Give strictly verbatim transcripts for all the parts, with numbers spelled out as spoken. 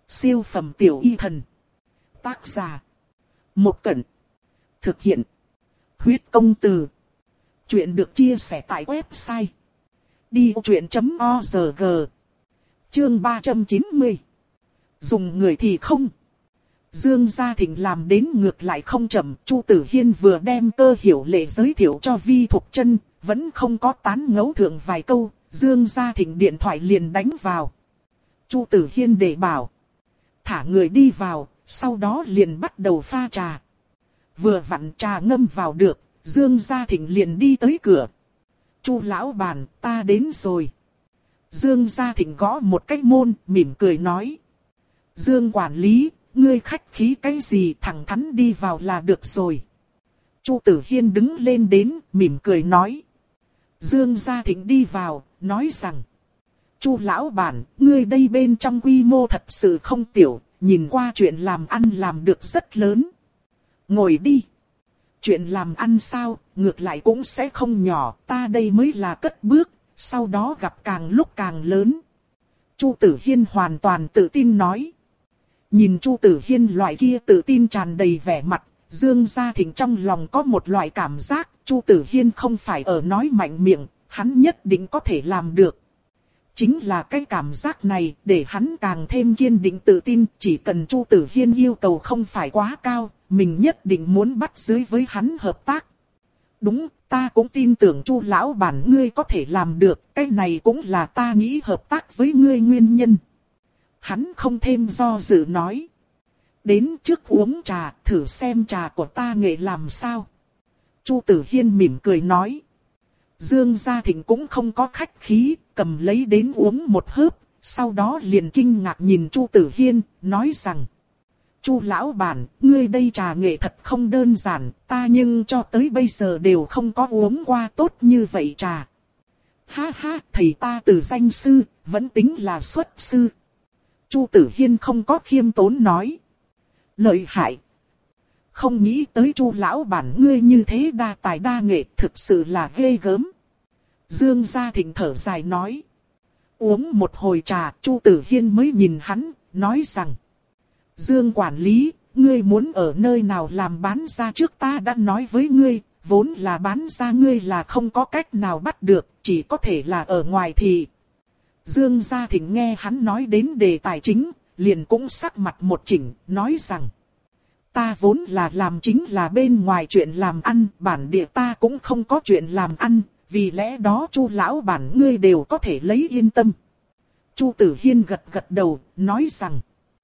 Siêu phẩm tiểu y thần. Tác giả. Một Cẩn. Thực hiện. Huyết công từ. Chuyện được chia sẻ tại website đi vô chuyện chấm org. Chương ba trăm chín mươi. Dùng người thì không. Dương Gia Thịnh làm đến ngược lại không chậm. Chu Tử Hiên vừa đem Cơ Hiểu Lệ giới thiệu cho Vi Thục Chân, vẫn không có tán ngẫu thượng vài câu, Dương Gia Thịnh điện thoại liền đánh vào. Chu Tử Hiên để bảo. Thả người đi vào, sau đó liền bắt đầu pha trà. Vừa vặn trà ngâm vào được, Dương Gia Thịnh liền đi tới cửa. Chu lão bản, ta đến rồi. Dương Gia Thịnh gõ một cái môn, mỉm cười nói. Dương quản lý, ngươi khách khí cái gì, thẳng thắn đi vào là được rồi. Chu Tử Hiên đứng lên đến, mỉm cười nói. Dương Gia Thịnh đi vào, nói rằng. Chu lão bản, ngươi đây bên trong quy mô thật sự không tiểu, nhìn qua chuyện làm ăn làm được rất lớn. Ngồi đi. Chuyện làm ăn sao, ngược lại cũng sẽ không nhỏ, ta đây mới là cất bước, sau đó gặp càng lúc càng lớn. Chu Tử Hiên hoàn toàn tự tin nói. Nhìn Chu Tử Hiên loại kia tự tin tràn đầy vẻ mặt, Dương Gia Thịnh trong lòng có một loại cảm giác, Chu Tử Hiên không phải ở nói mạnh miệng, hắn nhất định có thể làm được. Chính là cái cảm giác này để hắn càng thêm kiên định tự tin, chỉ cần Chu Tử Hiên yêu cầu không phải quá cao, mình nhất định muốn bắt dưới với hắn hợp tác. Đúng, ta cũng tin tưởng Chu lão bản ngươi có thể làm được, cái này cũng là ta nghĩ hợp tác với ngươi nguyên nhân. Hắn không thêm do dự nói. Đến trước uống trà, thử xem trà của ta nghệ làm sao. Chu Tử Hiên mỉm cười nói. Dương Gia Thịnh cũng không có khách khí, cầm lấy đến uống một hớp, sau đó liền kinh ngạc nhìn Chu Tử Hiên, nói rằng. Chu lão bản, ngươi đây trà nghệ thật không đơn giản, ta nhưng cho tới bây giờ đều không có uống qua tốt như vậy trà. Ha ha, thầy ta từ danh sư, vẫn tính là xuất sư. Chu Tử Hiên không có khiêm tốn nói. Lợi hại. Không nghĩ tới Chu lão bản ngươi như thế đa tài đa nghệ, thực sự là ghê gớm. Dương Gia Thịnh thở dài nói. Uống một hồi trà, Chu Tử Hiên mới nhìn hắn, nói rằng. Dương quản lý, ngươi muốn ở nơi nào làm bán ra trước ta đã nói với ngươi, vốn là bán ra ngươi là không có cách nào bắt được, chỉ có thể là ở ngoài thì. Dương Gia Thịnh nghe hắn nói đến đề tài chính, liền cũng sắc mặt một chỉnh, nói rằng. Ta vốn là làm chính là bên ngoài chuyện làm ăn, bản địa ta cũng không có chuyện làm ăn, vì lẽ đó Chu lão bản ngươi đều có thể lấy yên tâm. Chu Tử Hiên gật gật đầu, nói rằng.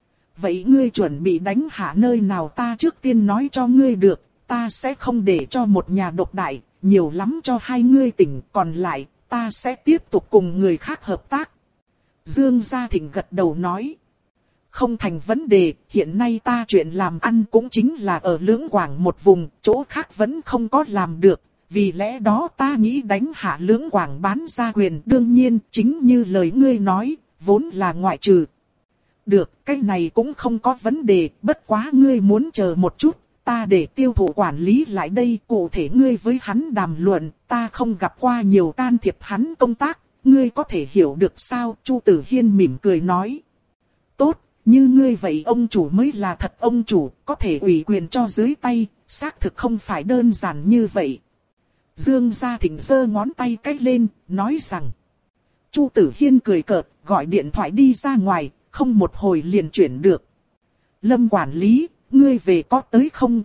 Vậy ngươi chuẩn bị đánh hạ nơi nào ta trước tiên nói cho ngươi được, ta sẽ không để cho một nhà độc đại, nhiều lắm cho hai ngươi tỉnh, còn lại, ta sẽ tiếp tục cùng người khác hợp tác. Dương Gia Thịnh gật đầu nói. Không thành vấn đề, hiện nay ta chuyện làm ăn cũng chính là ở Lưỡng Quảng một vùng, chỗ khác vẫn không có làm được, vì lẽ đó ta nghĩ đánh hạ Lưỡng Quảng bán ra quyền. Đương nhiên, chính như lời ngươi nói, vốn là ngoại trừ. Được, cái này cũng không có vấn đề, bất quá ngươi muốn chờ một chút, ta để tiêu thụ quản lý lại đây, cụ thể ngươi với hắn đàm luận, ta không gặp qua nhiều can thiệp hắn công tác, ngươi có thể hiểu được sao? Chu Tử Hiên mỉm cười nói. Tốt, như ngươi vậy ông chủ mới là thật ông chủ, có thể ủy quyền cho dưới tay, xác thực không phải đơn giản như vậy. Dương Gia Thịnh giơ ngón tay cách lên, nói rằng. Chu Tử Hiên cười cợt, gọi điện thoại đi ra ngoài, không một hồi liền chuyển được. Lâm quản lý, ngươi về có tới không?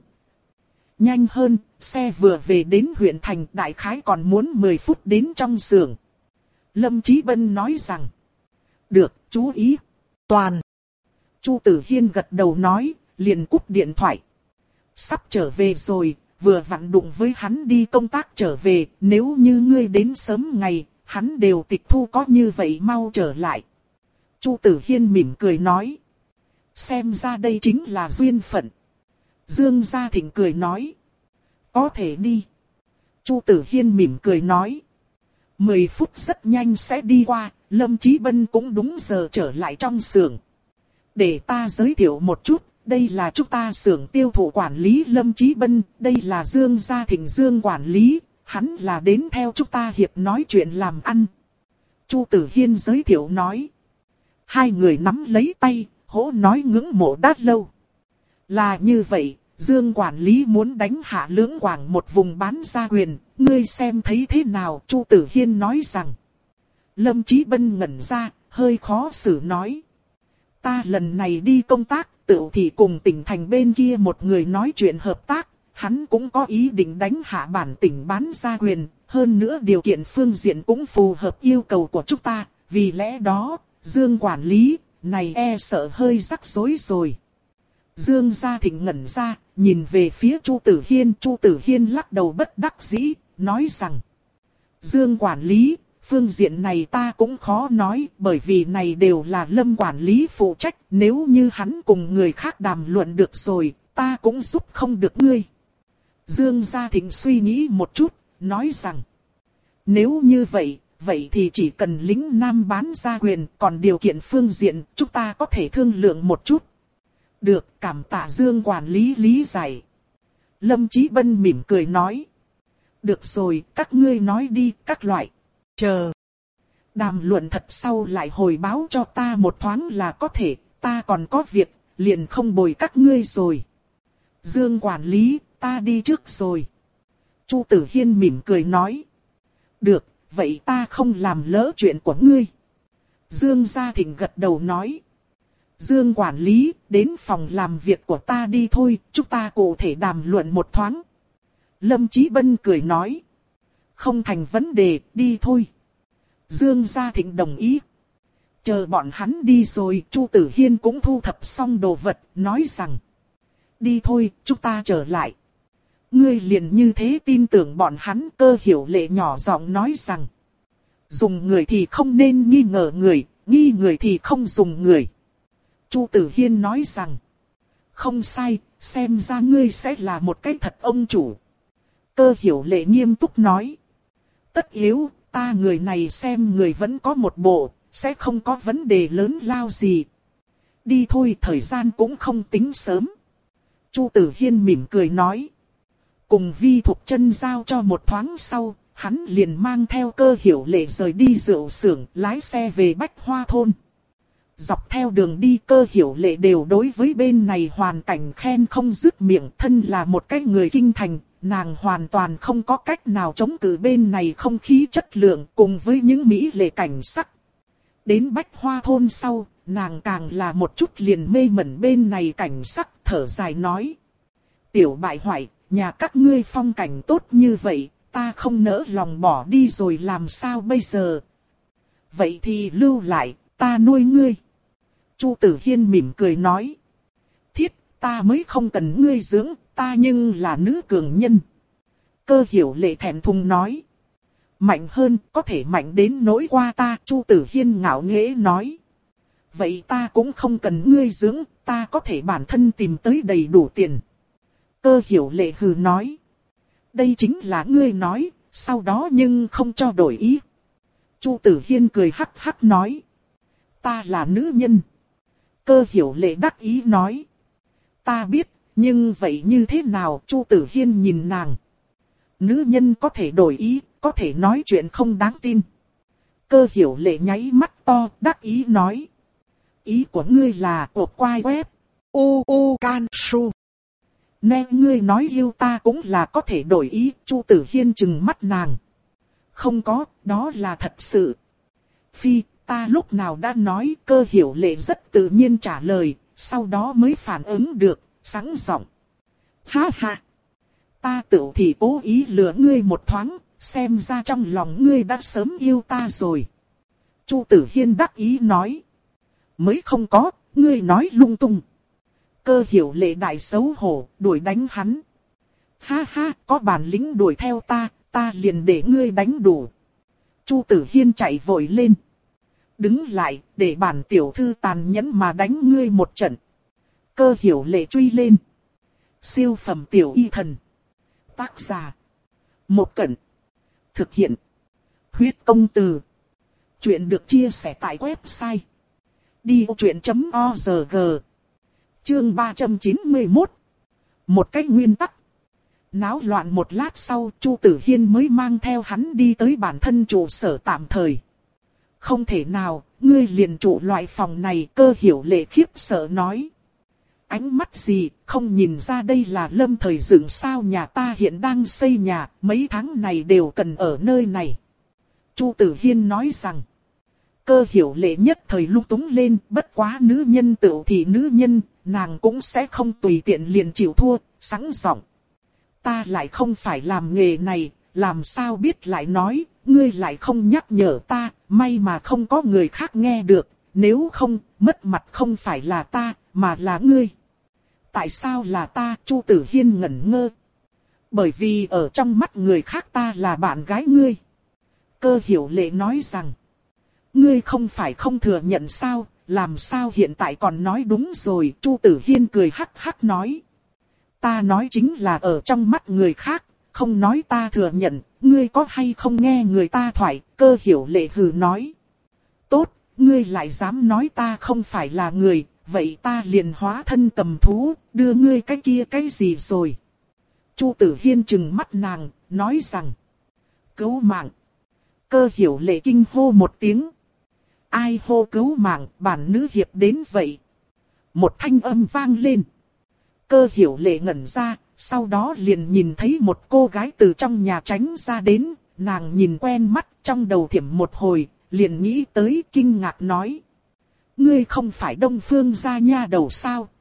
Nhanh hơn, xe vừa về đến huyện thành, đại khái còn muốn mười phút đến trong xưởng. Lâm Chí Bân nói rằng. Được, chú ý. Toàn. Chu Tử Hiên gật đầu nói, liền cúp điện thoại. Sắp trở về rồi, vừa vặn đụng với hắn đi công tác trở về, nếu như ngươi đến sớm ngày, hắn đều tịch thu có như vậy mau trở lại. Chu Tử Hiên mỉm cười nói. Xem ra đây chính là duyên phận. Dương Gia Thịnh cười nói. Có thể đi. Chu Tử Hiên mỉm cười nói. Mười phút rất nhanh sẽ đi qua, Lâm Chí Bân cũng đúng giờ trở lại trong xưởng. Để ta giới thiệu một chút, đây là chúng ta xưởng tiêu thụ quản lý Lâm Chí Bân, đây là Dương Gia Thịnh Dương quản lý, hắn là đến theo chúng ta hiệp nói chuyện làm ăn. Chu Tử Hiên giới thiệu nói. Hai người nắm lấy tay, hỗ nói ngưỡng mộ đã lâu. Là như vậy, Dương quản lý muốn đánh hạ Lưỡng Quảng một vùng bán gia quyền, ngươi xem thấy thế nào? Chu Tử Hiên nói rằng. Lâm Chí Bân ngẩn ra, hơi khó xử nói. Ta lần này đi công tác, tựu thì cùng tỉnh thành bên kia một người nói chuyện hợp tác, hắn cũng có ý định đánh hạ bản tỉnh bán gia quyền, hơn nữa điều kiện phương diện cũng phù hợp yêu cầu của chúng ta, vì lẽ đó, Dương quản lý, này e sợ hơi rắc rối rồi. Dương Gia Thịnh ngẩn ra, nhìn về phía Chu Tử Hiên, Chu Tử Hiên lắc đầu bất đắc dĩ, nói rằng. Dương quản lý, phương diện này ta cũng khó nói, bởi vì này đều là Lâm quản lý phụ trách, nếu như hắn cùng người khác đàm luận được rồi, ta cũng giúp không được ngươi. Dương Gia Thịnh suy nghĩ một chút, nói rằng. Nếu như vậy, vậy thì chỉ cần lính Nam bán gia quyền, còn điều kiện phương diện, chúng ta có thể thương lượng một chút. Được, cảm tạ Dương quản lý lý giải. Lâm Chí Bân mỉm cười nói. Được rồi, các ngươi nói đi, các loại. Chờ. Đàm luận thật sau lại hồi báo cho ta một thoáng là có thể, ta còn có việc, liền không bồi các ngươi rồi. Dương quản lý, ta đi trước rồi. Chu Tử Hiên mỉm cười nói. Được, vậy ta không làm lỡ chuyện của ngươi. Dương Gia Thịnh gật đầu nói. Dương quản lý, đến phòng làm việc của ta đi thôi, chúng ta cụ thể đàm luận một thoáng. Lâm Chí Bân cười nói. Không thành vấn đề, đi thôi. Dương Gia Thịnh đồng ý. Chờ bọn hắn đi rồi, Chu Tử Hiên cũng thu thập xong đồ vật, nói rằng. Đi thôi, chúng ta trở lại. Ngươi liền như thế tin tưởng bọn hắn. Cơ Hiểu Lệ nhỏ giọng nói rằng. Dùng người thì không nên nghi ngờ người, nghi người thì không dùng người. Chu Tử Hiên nói rằng. Không sai, xem ra ngươi sẽ là một cái thật ông chủ. Cơ Hiểu Lệ nghiêm túc nói. Tất yếu, ta người này xem người vẫn có một bộ, sẽ không có vấn đề lớn lao gì. Đi thôi, thời gian cũng không tính sớm. Chu Tử Hiên mỉm cười nói. Cùng Vi Thục Chân giao cho một thoáng sau, hắn liền mang theo Cơ Hiểu Lệ rời đi rượu xưởng, lái xe về Bách Hoa Thôn. Dọc theo đường đi Cơ Hiểu Lệ đều đối với bên này hoàn cảnh khen không dứt miệng, thân là một cái người kinh thành, nàng hoàn toàn không có cách nào chống cự bên này không khí chất lượng cùng với những mỹ lệ cảnh sắc. Đến Bách Hoa Thôn sau, nàng càng là một chút liền mê mẩn bên này cảnh sắc, thở dài nói. Tiểu bại hoại, nhà các ngươi phong cảnh tốt như vậy, ta không nỡ lòng bỏ đi rồi làm sao bây giờ? Vậy thì lưu lại, ta nuôi ngươi. Chu Tử Hiên mỉm cười nói. Thiết, ta mới không cần ngươi dưỡng, ta nhưng là nữ cường nhân. Cơ Hiểu Lệ thẹn thùng nói. Mạnh hơn, có thể mạnh đến nỗi qua ta, Chu Tử Hiên ngạo nghễ nói. Vậy ta cũng không cần ngươi dưỡng, ta có thể bản thân tìm tới đầy đủ tiền. Cơ Hiểu Lệ hừ nói. Đây chính là ngươi nói, sau đó nhưng không cho đổi ý. Chu Tử Hiên cười hắc hắc nói. Ta là nữ nhân. Cơ Hiểu Lệ đắc ý nói. Ta biết, nhưng vậy như thế nào? Chu Tử Hiên nhìn nàng. Nữ nhân có thể đổi ý, có thể nói chuyện không đáng tin. Cơ Hiểu Lệ nháy mắt to, đắc ý nói. Ý của ngươi là cột quai web. U U Can Su. Nè ngươi nói yêu ta cũng là có thể đổi ý. Chu Tử Hiên trừng mắt nàng. Không có, đó là thật sự. Phi, ta lúc nào đã nói? Cơ Hiểu Lệ rất tự nhiên trả lời, sau đó mới phản ứng được, sẵn giọng. Ha ha, ta tự thì cố ý lừa ngươi một thoáng, xem ra trong lòng ngươi đã sớm yêu ta rồi. Chu Tử Hiên đắc ý nói. Mới không có, ngươi nói lung tung. Cơ Hiểu Lệ đại xấu hổ, đuổi đánh hắn. Ha ha, có bản lĩnh đuổi theo ta, ta liền để ngươi đánh đủ. Chu Tử Hiên chạy vội lên. Đứng lại, để bản tiểu thư tàn nhẫn mà đánh ngươi một trận. Cơ Hiểu Lệ truy lên. Siêu phẩm tiểu y thần. Tác giả. Một Cẩn. Thực hiện. Huyết công từ. Chuyện được chia sẻ tại website. đi ô chuyện chấm o rờ giê. Chương ba trăm chín mươi mốt. Một cách nguyên tắc. Náo loạn một lát sau, Chu Tử Hiên mới mang theo hắn đi tới bản thân trụ sở tạm thời. không thể nào, ngươi liền trụ loại phòng này. Cơ Hiểu Lệ khiếp sợ nói. Ánh mắt gì, không nhìn ra đây là lâm thời dựng sao? Nhà ta hiện đang xây nhà, mấy tháng này đều cần ở nơi này. Chu Tử Hiên nói rằng. Cơ Hiểu Lệ nhất thời lung túng lên, bất quá nữ nhân tựu thì nữ nhân, nàng cũng sẽ không tùy tiện liền chịu thua, sẵn giọng. Ta lại không phải làm nghề này, làm sao biết lại nói, ngươi lại không nhắc nhở ta, may mà không có người khác nghe được, nếu không, mất mặt không phải là ta, mà là ngươi. Tại sao là ta? Chu Tử Hiên ngẩn ngơ. Bởi vì ở trong mắt người khác ta là bạn gái ngươi. Cơ Hiểu Lệ nói rằng. Ngươi không phải không thừa nhận sao, làm sao hiện tại còn nói đúng rồi? Chu Tử Hiên cười hắc hắc nói. Ta nói chính là ở trong mắt người khác, không nói ta thừa nhận, ngươi có hay không nghe người ta thoại? Cơ Hiểu Lệ hừ nói. Tốt, ngươi lại dám nói ta không phải là người, vậy ta liền hóa thân cầm thú, đưa ngươi cái kia cái gì rồi? Chu Tử Hiên trừng mắt nàng, nói rằng. Cứu mạng. Cơ Hiểu Lệ kinh hô một tiếng. Ai hô cứu mạng? Bản nữ hiệp đến vậy. Một thanh âm vang lên. Cơ Hiểu Lệ ngẩn ra, sau đó liền nhìn thấy một cô gái từ trong nhà tránh ra đến, nàng nhìn quen mắt, trong đầu thiểm một hồi, liền nghĩ tới, kinh ngạc nói. Ngươi không phải Đông Phương gia nha đầu sao?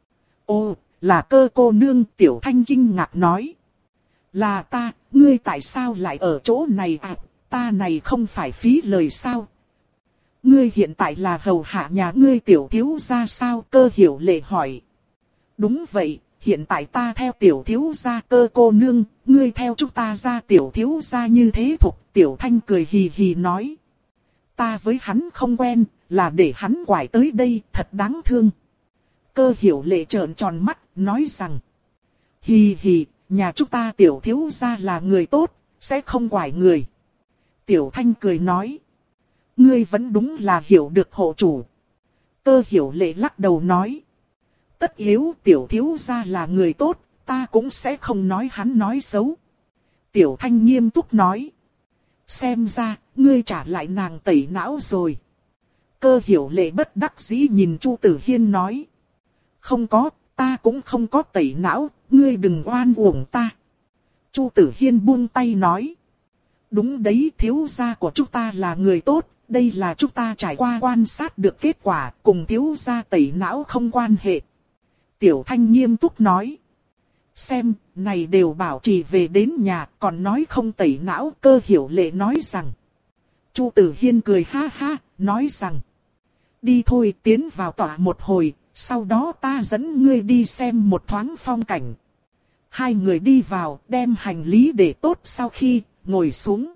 Ồ, là Cơ cô nương. Tiểu Thanh kinh ngạc nói. Là ta, ngươi tại sao lại ở chỗ này à? Ta này không phải phí lời sao? Ngươi hiện tại là hầu hạ nhà ngươi tiểu thiếu gia sao? Cơ Hiểu Lệ hỏi. Đúng vậy, hiện tại ta theo tiểu thiếu gia. Cơ cô nương, ngươi theo chúng ta ra tiểu thiếu gia như thế thục. Tiểu Thanh cười hì hì nói. Ta với hắn không quen, là để hắn quải tới đây, thật đáng thương. Cơ Hiểu Lệ trợn tròn mắt, nói rằng. Hì hì, nhà chúng ta tiểu thiếu gia là người tốt, sẽ không quải người. Tiểu Thanh cười nói. Ngươi vẫn đúng là hiểu được hộ chủ. Cơ Hiểu Lệ lắc đầu nói. Tất yếu tiểu thiếu gia là người tốt, ta cũng sẽ không nói hắn nói xấu. Tiểu Thanh nghiêm túc nói. Xem ra, ngươi trả lại nàng tẩy não rồi. Cơ Hiểu Lệ bất đắc dĩ nhìn Chu Tử Hiên nói. Không có, ta cũng không có tẩy não, ngươi đừng oan uổng ta. Chu Tử Hiên buông tay nói. Đúng đấy, thiếu gia của chúng ta là người tốt, đây là chúng ta trải qua quan sát được kết quả, cùng thiếu gia tẩy não không quan hệ. Tiểu Thanh nghiêm túc nói. Xem, này đều bảo trì về đến nhà, còn nói không tẩy não. Cơ Hiểu Lệ nói rằng. Chu Tử Hiên cười ha ha, nói rằng. Đi thôi, tiến vào tòa một hồi, sau đó ta dẫn ngươi đi xem một thoáng phong cảnh. Hai người đi vào, đem hành lý để tốt sau khi ngồi xuống.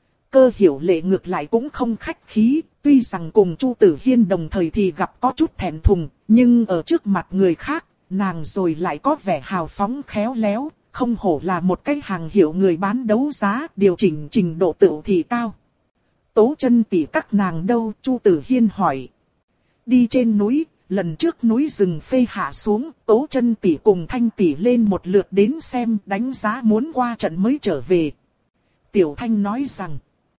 Cơ Hiểu Lệ ngược lại cũng không khách khí, tuy rằng cùng Chu Tử Hiên đồng thời thì gặp có chút thẹn thùng, nhưng ở trước mặt người khác, nàng rồi lại có vẻ hào phóng khéo léo, không hổ là một cái hàng hiệu người bán đấu giá, điều chỉnh trình độ tự thì cao. Tố Chân tỷ các nàng đâu? Chu Tử Hiên hỏi. Đi trên núi, lần trước núi rừng phê hạ xuống, Tố Chân tỷ cùng Thanh tỷ lên một lượt đến xem, đánh giá muốn qua trận mới trở về. Tiểu Thanh nói rằng.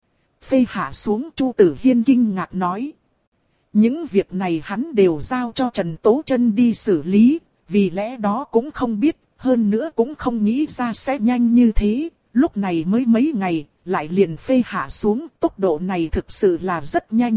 Phê hạ xuống. Chu Tử Hiên kinh ngạc nói. Những việc này hắn đều giao cho Trần Tố Chân đi xử lý, vì lẽ đó cũng không biết, hơn nữa cũng không nghĩ ra sẽ nhanh như thế, lúc này mới mấy ngày, lại liền phê hạ xuống, tốc độ này thực sự là rất nhanh.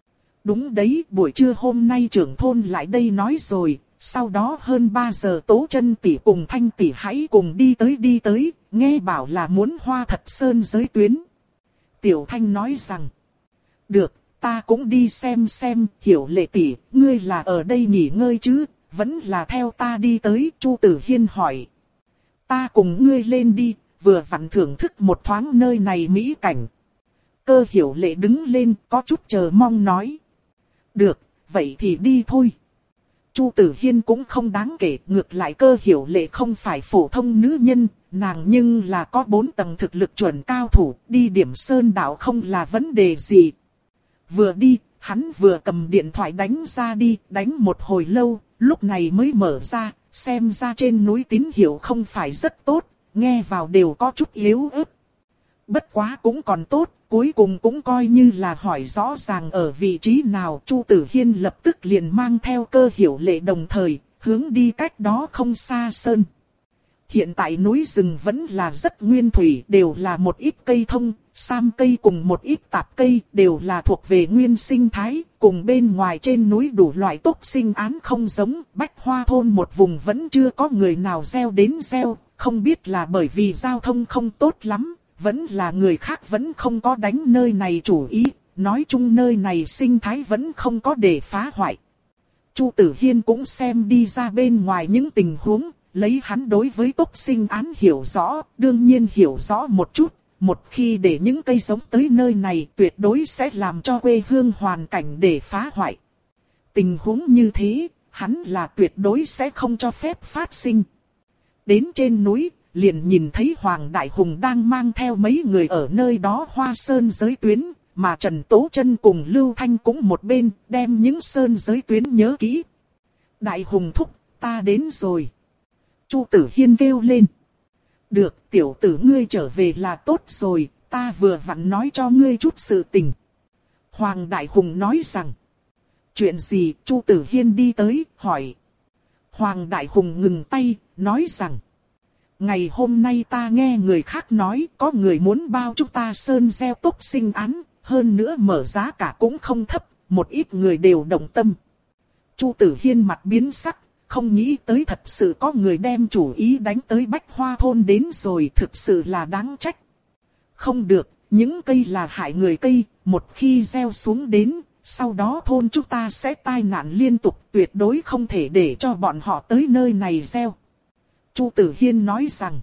Đúng đấy, buổi trưa hôm nay trưởng thôn lại đây nói rồi, sau đó hơn ba giờ Tố Chân tỷ cùng Thanh tỷ hãy cùng đi tới đi tới, nghe bảo là muốn Hoa Thật Sơn giới tuyến. Tiểu Thanh nói rằng, được, ta cũng đi xem xem. Hiểu Lệ tỷ, ngươi là ở đây nghỉ ngơi chứ, vẫn là theo ta đi tới? Chu Tử Hiên hỏi. Ta cùng ngươi lên đi, vừa vặn thưởng thức một thoáng nơi này mỹ cảnh. Cơ Hiểu Lệ đứng lên, có chút chờ mong nói. Được, vậy thì đi thôi. Chu Tử Hiên cũng không đáng kể, ngược lại Cơ Hiểu Lệ không phải phổ thông nữ nhân, nàng nhưng là có bốn tầng thực lực chuẩn cao thủ, đi điểm sơn đạo không là vấn đề gì. Vừa đi, hắn vừa cầm điện thoại đánh ra đi, đánh một hồi lâu, lúc này mới mở ra, xem ra trên núi tín hiệu không phải rất tốt, nghe vào đều có chút yếu ớt. Bất quá cũng còn tốt, cuối cùng cũng coi như là hỏi rõ ràng ở vị trí nào. Chu Tử Hiên lập tức liền mang theo Cơ Hiểu Lệ đồng thời, hướng đi cách đó không xa sơn. Hiện tại núi rừng vẫn là rất nguyên thủy, đều là một ít cây thông, sam cây cùng một ít tạp cây, đều là thuộc về nguyên sinh thái, cùng bên ngoài trên núi đủ loại tốc sinh án không giống. Bách Hoa thôn một vùng vẫn chưa có người nào gieo đến gieo, không biết là bởi vì giao thông không tốt lắm, vẫn là người khác vẫn không có đánh nơi này chủ ý, nói chung nơi này sinh thái vẫn không có để phá hoại. Chu Tử Hiên cũng xem đi ra bên ngoài những tình huống, lấy hắn đối với tốc sinh án hiểu rõ, đương nhiên hiểu rõ một chút, một khi để những cây giống tới nơi này tuyệt đối sẽ làm cho quê hương hoàn cảnh để phá hoại. Tình huống như thế, hắn là tuyệt đối sẽ không cho phép phát sinh. Đến trên núi, liền nhìn thấy Hoàng Đại Hùng đang mang theo mấy người ở nơi đó hoa sơn giới tuyến, mà Trần Tố Chân cùng Lưu Thanh cũng một bên, đem những sơn giới tuyến nhớ kỹ. Đại Hùng thúc, ta đến rồi. Chu Tử Hiên kêu lên. Được, tiểu tử ngươi trở về là tốt rồi, ta vừa vặn nói cho ngươi chút sự tình. Hoàng Đại Hùng nói rằng. Chuyện gì? Chu Tử Hiên đi tới, hỏi. Hoàng Đại Hùng ngừng tay, nói rằng. Ngày hôm nay ta nghe người khác nói có người muốn bao chúng ta sơn gieo tốc sinh án, hơn nữa mở giá cả cũng không thấp, một ít người đều động tâm. Chu Tử Hiên mặt biến sắc, không nghĩ tới thật sự có người đem chủ ý đánh tới Bách Hoa thôn đến rồi, thực sự là đáng trách. Không được, những cây là hại người cây, một khi gieo xuống đến, sau đó thôn chúng ta sẽ tai nạn liên tục, tuyệt đối không thể để cho bọn họ tới nơi này gieo. Chu Tử Hiên nói rằng,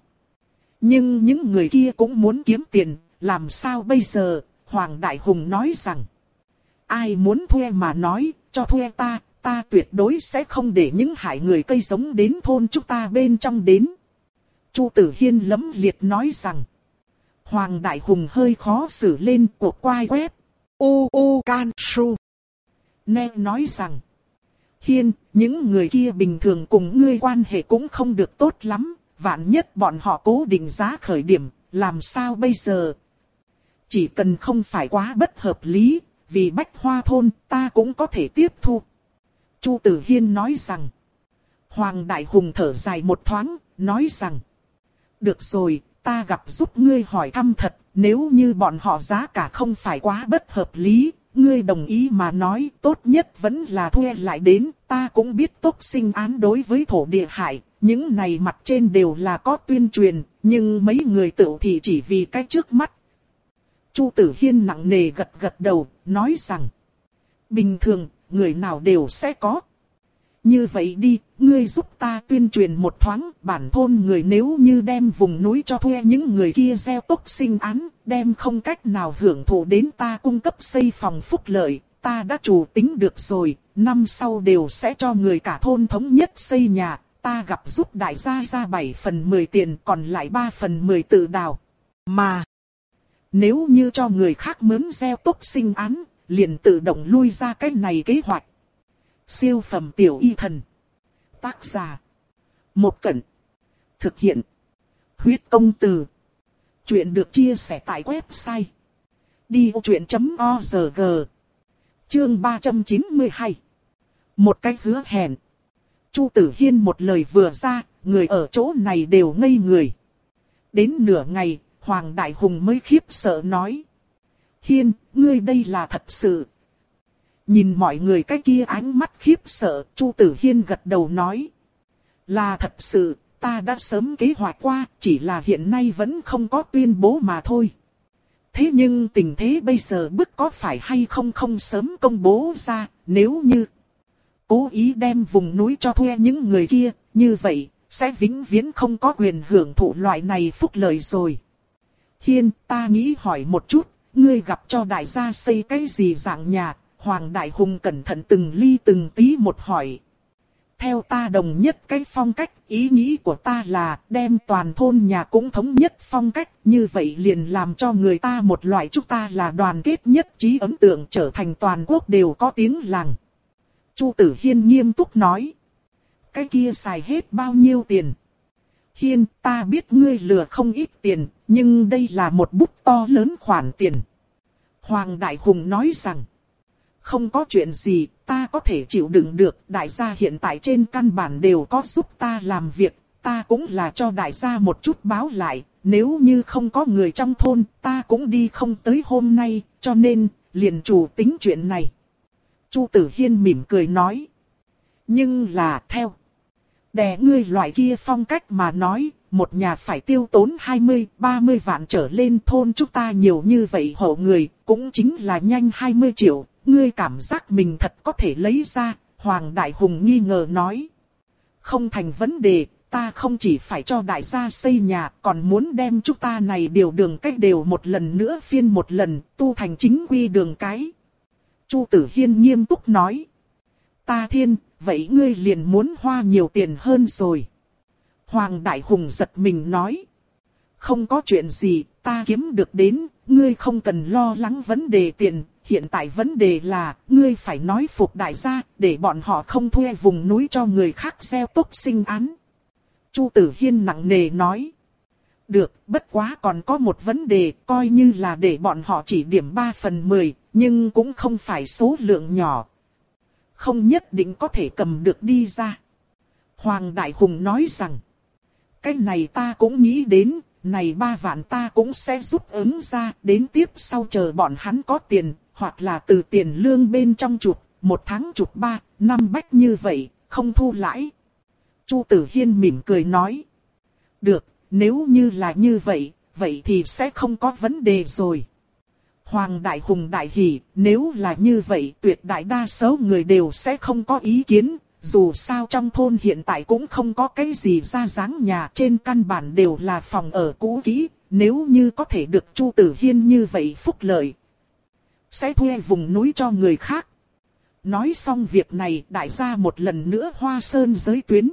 nhưng những người kia cũng muốn kiếm tiền, làm sao bây giờ? Hoàng Đại Hùng nói rằng, ai muốn thuê mà nói, cho thuê ta, ta tuyệt đối sẽ không để những hại người cây giống đến thôn chúng ta bên trong đến. Chu Tử Hiên lấm liệt nói rằng, Hoàng Đại Hùng hơi khó xử lên của quai web, u u can su. Nè nói rằng, Hiên, những người kia bình thường cùng ngươi quan hệ cũng không được tốt lắm, vạn nhất bọn họ cố định giá khởi điểm, làm sao bây giờ? Chỉ cần không phải quá bất hợp lý, vì Bách Hoa thôn ta cũng có thể tiếp thu. Chu Tử Hiên nói rằng. Hoàng Đại Hùng thở dài một thoáng, nói rằng. Được rồi, ta gặp giúp ngươi hỏi thăm thật, nếu như bọn họ giá cả không phải quá bất hợp lý, ngươi đồng ý mà nói, tốt nhất vẫn là thuê lại đến. Ta cũng biết tốc sinh án đối với thổ địa hại, những này mặt trên đều là có tuyên truyền, nhưng mấy người tự thì chỉ vì cái trước mắt. Chu Tử Hiên nặng nề gật gật đầu, nói rằng. Bình thường, người nào đều sẽ có. Như vậy đi, ngươi giúp ta tuyên truyền một thoáng, bản thôn người nếu như đem vùng núi cho thuê những người kia gieo tốc sinh án, đem không cách nào hưởng thụ đến ta cung cấp xây phòng phúc lợi, ta đã chủ tính được rồi, năm sau đều sẽ cho người cả thôn thống nhất xây nhà, ta gặp giúp đại gia ra bảy phần mười tiền, còn lại ba phần mười tự đào. Mà, nếu như cho người khác mướn gieo tốc sinh án, liền tự động lui ra cái này kế hoạch. Siêu phẩm tiểu y thần. Tác giả. Một Cẩn. Thực hiện. Huyết công từ. Chuyện được chia sẻ tại website. đi ô chuyện chấm org. Chương ba trăm chín mươi hai. Một cái hứa hẹn. Chu Tử Hiên một lời vừa ra, người ở chỗ này đều ngây người. Đến nửa ngày, Hoàng Đại Hùng mới khiếp sợ nói. Hiên, ngươi đây là thật sự. Nhìn mọi người cái kia ánh mắt khiếp sợ, Chu Tử Hiên gật đầu nói. Là thật sự, ta đã sớm kế hoạch qua, chỉ là hiện nay vẫn không có tuyên bố mà thôi. Thế nhưng tình thế bây giờ bức có phải hay không không sớm công bố ra, nếu như cố ý đem vùng núi cho thuê những người kia, như vậy, sẽ vĩnh viễn không có quyền hưởng thụ loại này phúc lợi rồi. Hiên, ta nghĩ hỏi một chút, ngươi gặp cho đại gia xây cái gì dạng nhà? Hoàng Đại Hùng cẩn thận từng ly từng tí một hỏi. Theo ta đồng nhất cái phong cách, ý nghĩ của ta là đem toàn thôn nhà cũng thống nhất phong cách, như vậy liền làm cho người ta một loại chúng ta là đoàn kết nhất trí ấn tượng, trở thành toàn quốc đều có tiếng làng. Chu Tử Hiên nghiêm túc nói. Cái kia xài hết bao nhiêu tiền? Hiên, ta biết ngươi lừa không ít tiền, nhưng đây là một bút to lớn khoản tiền. Hoàng Đại Hùng nói rằng, không có chuyện gì, ta có thể chịu đựng được, đại gia hiện tại trên căn bản đều có giúp ta làm việc, ta cũng là cho đại gia một chút báo lại, nếu như không có người trong thôn, ta cũng đi không tới hôm nay, cho nên, liền chủ tính chuyện này. Chu Tử Hiên mỉm cười nói, nhưng là theo đè ngươi loại kia phong cách mà nói, một nhà phải tiêu tốn hai mươi, ba mươi vạn trở lên, thôn chúng ta nhiều như vậy hộ người, cũng chính là nhanh hai mươi triệu, ngươi cảm giác mình thật có thể lấy ra, Hoàng Đại Hùng nghi ngờ nói. Không thành vấn đề, ta không chỉ phải cho đại gia xây nhà, còn muốn đem chúng ta này điều đường cách đều một lần nữa phiên một lần, tu thành chính quy đường cái. Chu Tử Hiên nghiêm túc nói. Ta thiên, vậy ngươi liền muốn hoa nhiều tiền hơn rồi. Hoàng Đại Hùng giật mình nói. Không có chuyện gì, ta kiếm được đến, ngươi không cần lo lắng vấn đề tiền. Hiện tại vấn đề là, ngươi phải nói phục đại gia, để bọn họ không thuê vùng núi cho người khác gieo tốc sinh án. Chu Tử Hiên nặng nề nói. Được, bất quá còn có một vấn đề, coi như là để bọn họ chỉ điểm ba phần mười, nhưng cũng không phải số lượng nhỏ. Không nhất định có thể cầm được đi ra. Hoàng Đại Hùng nói rằng, cái này ta cũng nghĩ đến, này ba vạn ta cũng sẽ giúp ứng ra, đến tiếp sau chờ bọn hắn có tiền, hoặc là từ tiền lương bên trong chụp, một tháng chụp ba, năm bách như vậy, không thu lãi. Chu Tử Hiên mỉm cười nói, được, nếu như là như vậy, vậy thì sẽ không có vấn đề rồi. Hoàng Đại Hùng đại hỉ, nếu là như vậy tuyệt đại đa số người đều sẽ không có ý kiến, dù sao trong thôn hiện tại cũng không có cái gì ra dáng nhà, trên căn bản đều là phòng ở cũ kỹ, nếu như có thể được Chu Tử Hiên như vậy phúc lợi, sẽ thuê vùng núi cho người khác. Nói xong việc này, đại gia một lần nữa hoa sơn giới tuyến.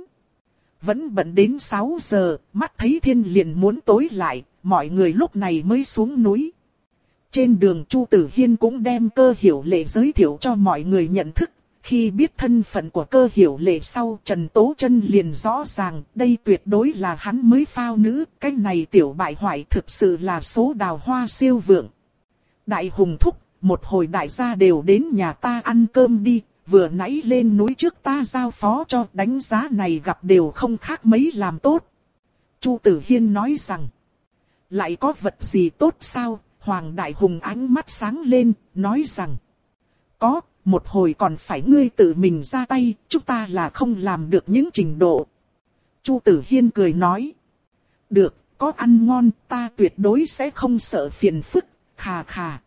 Vẫn bận đến sáu giờ, mắt thấy thiên liền muốn tối lại, mọi người lúc này mới xuống núi. Trên đường Chu Tử Hiên cũng đem Cơ Hiểu Lệ giới thiệu cho mọi người nhận thức. Khi biết thân phận của Cơ Hiểu Lệ sau, Trần Tố Chân liền rõ ràng, đây tuyệt đối là hắn mới phao nữ, cái này tiểu bại hoại thực sự là số đào hoa siêu vượng. Đại Hùng thúc, một hồi đại gia đều đến nhà ta ăn cơm đi, vừa nãy lên núi trước ta giao phó cho, đánh giá này gặp đều không khác mấy làm tốt. Chu Tử Hiên nói rằng, lại có vật gì tốt sao? Hoàng Đại Hùng ánh mắt sáng lên, nói rằng, có, một hồi còn phải ngươi tự mình ra tay, chúng ta là không làm được những trình độ. Chu Tử Hiên cười nói, được, có ăn ngon, ta tuyệt đối sẽ không sợ phiền phức, khà khà.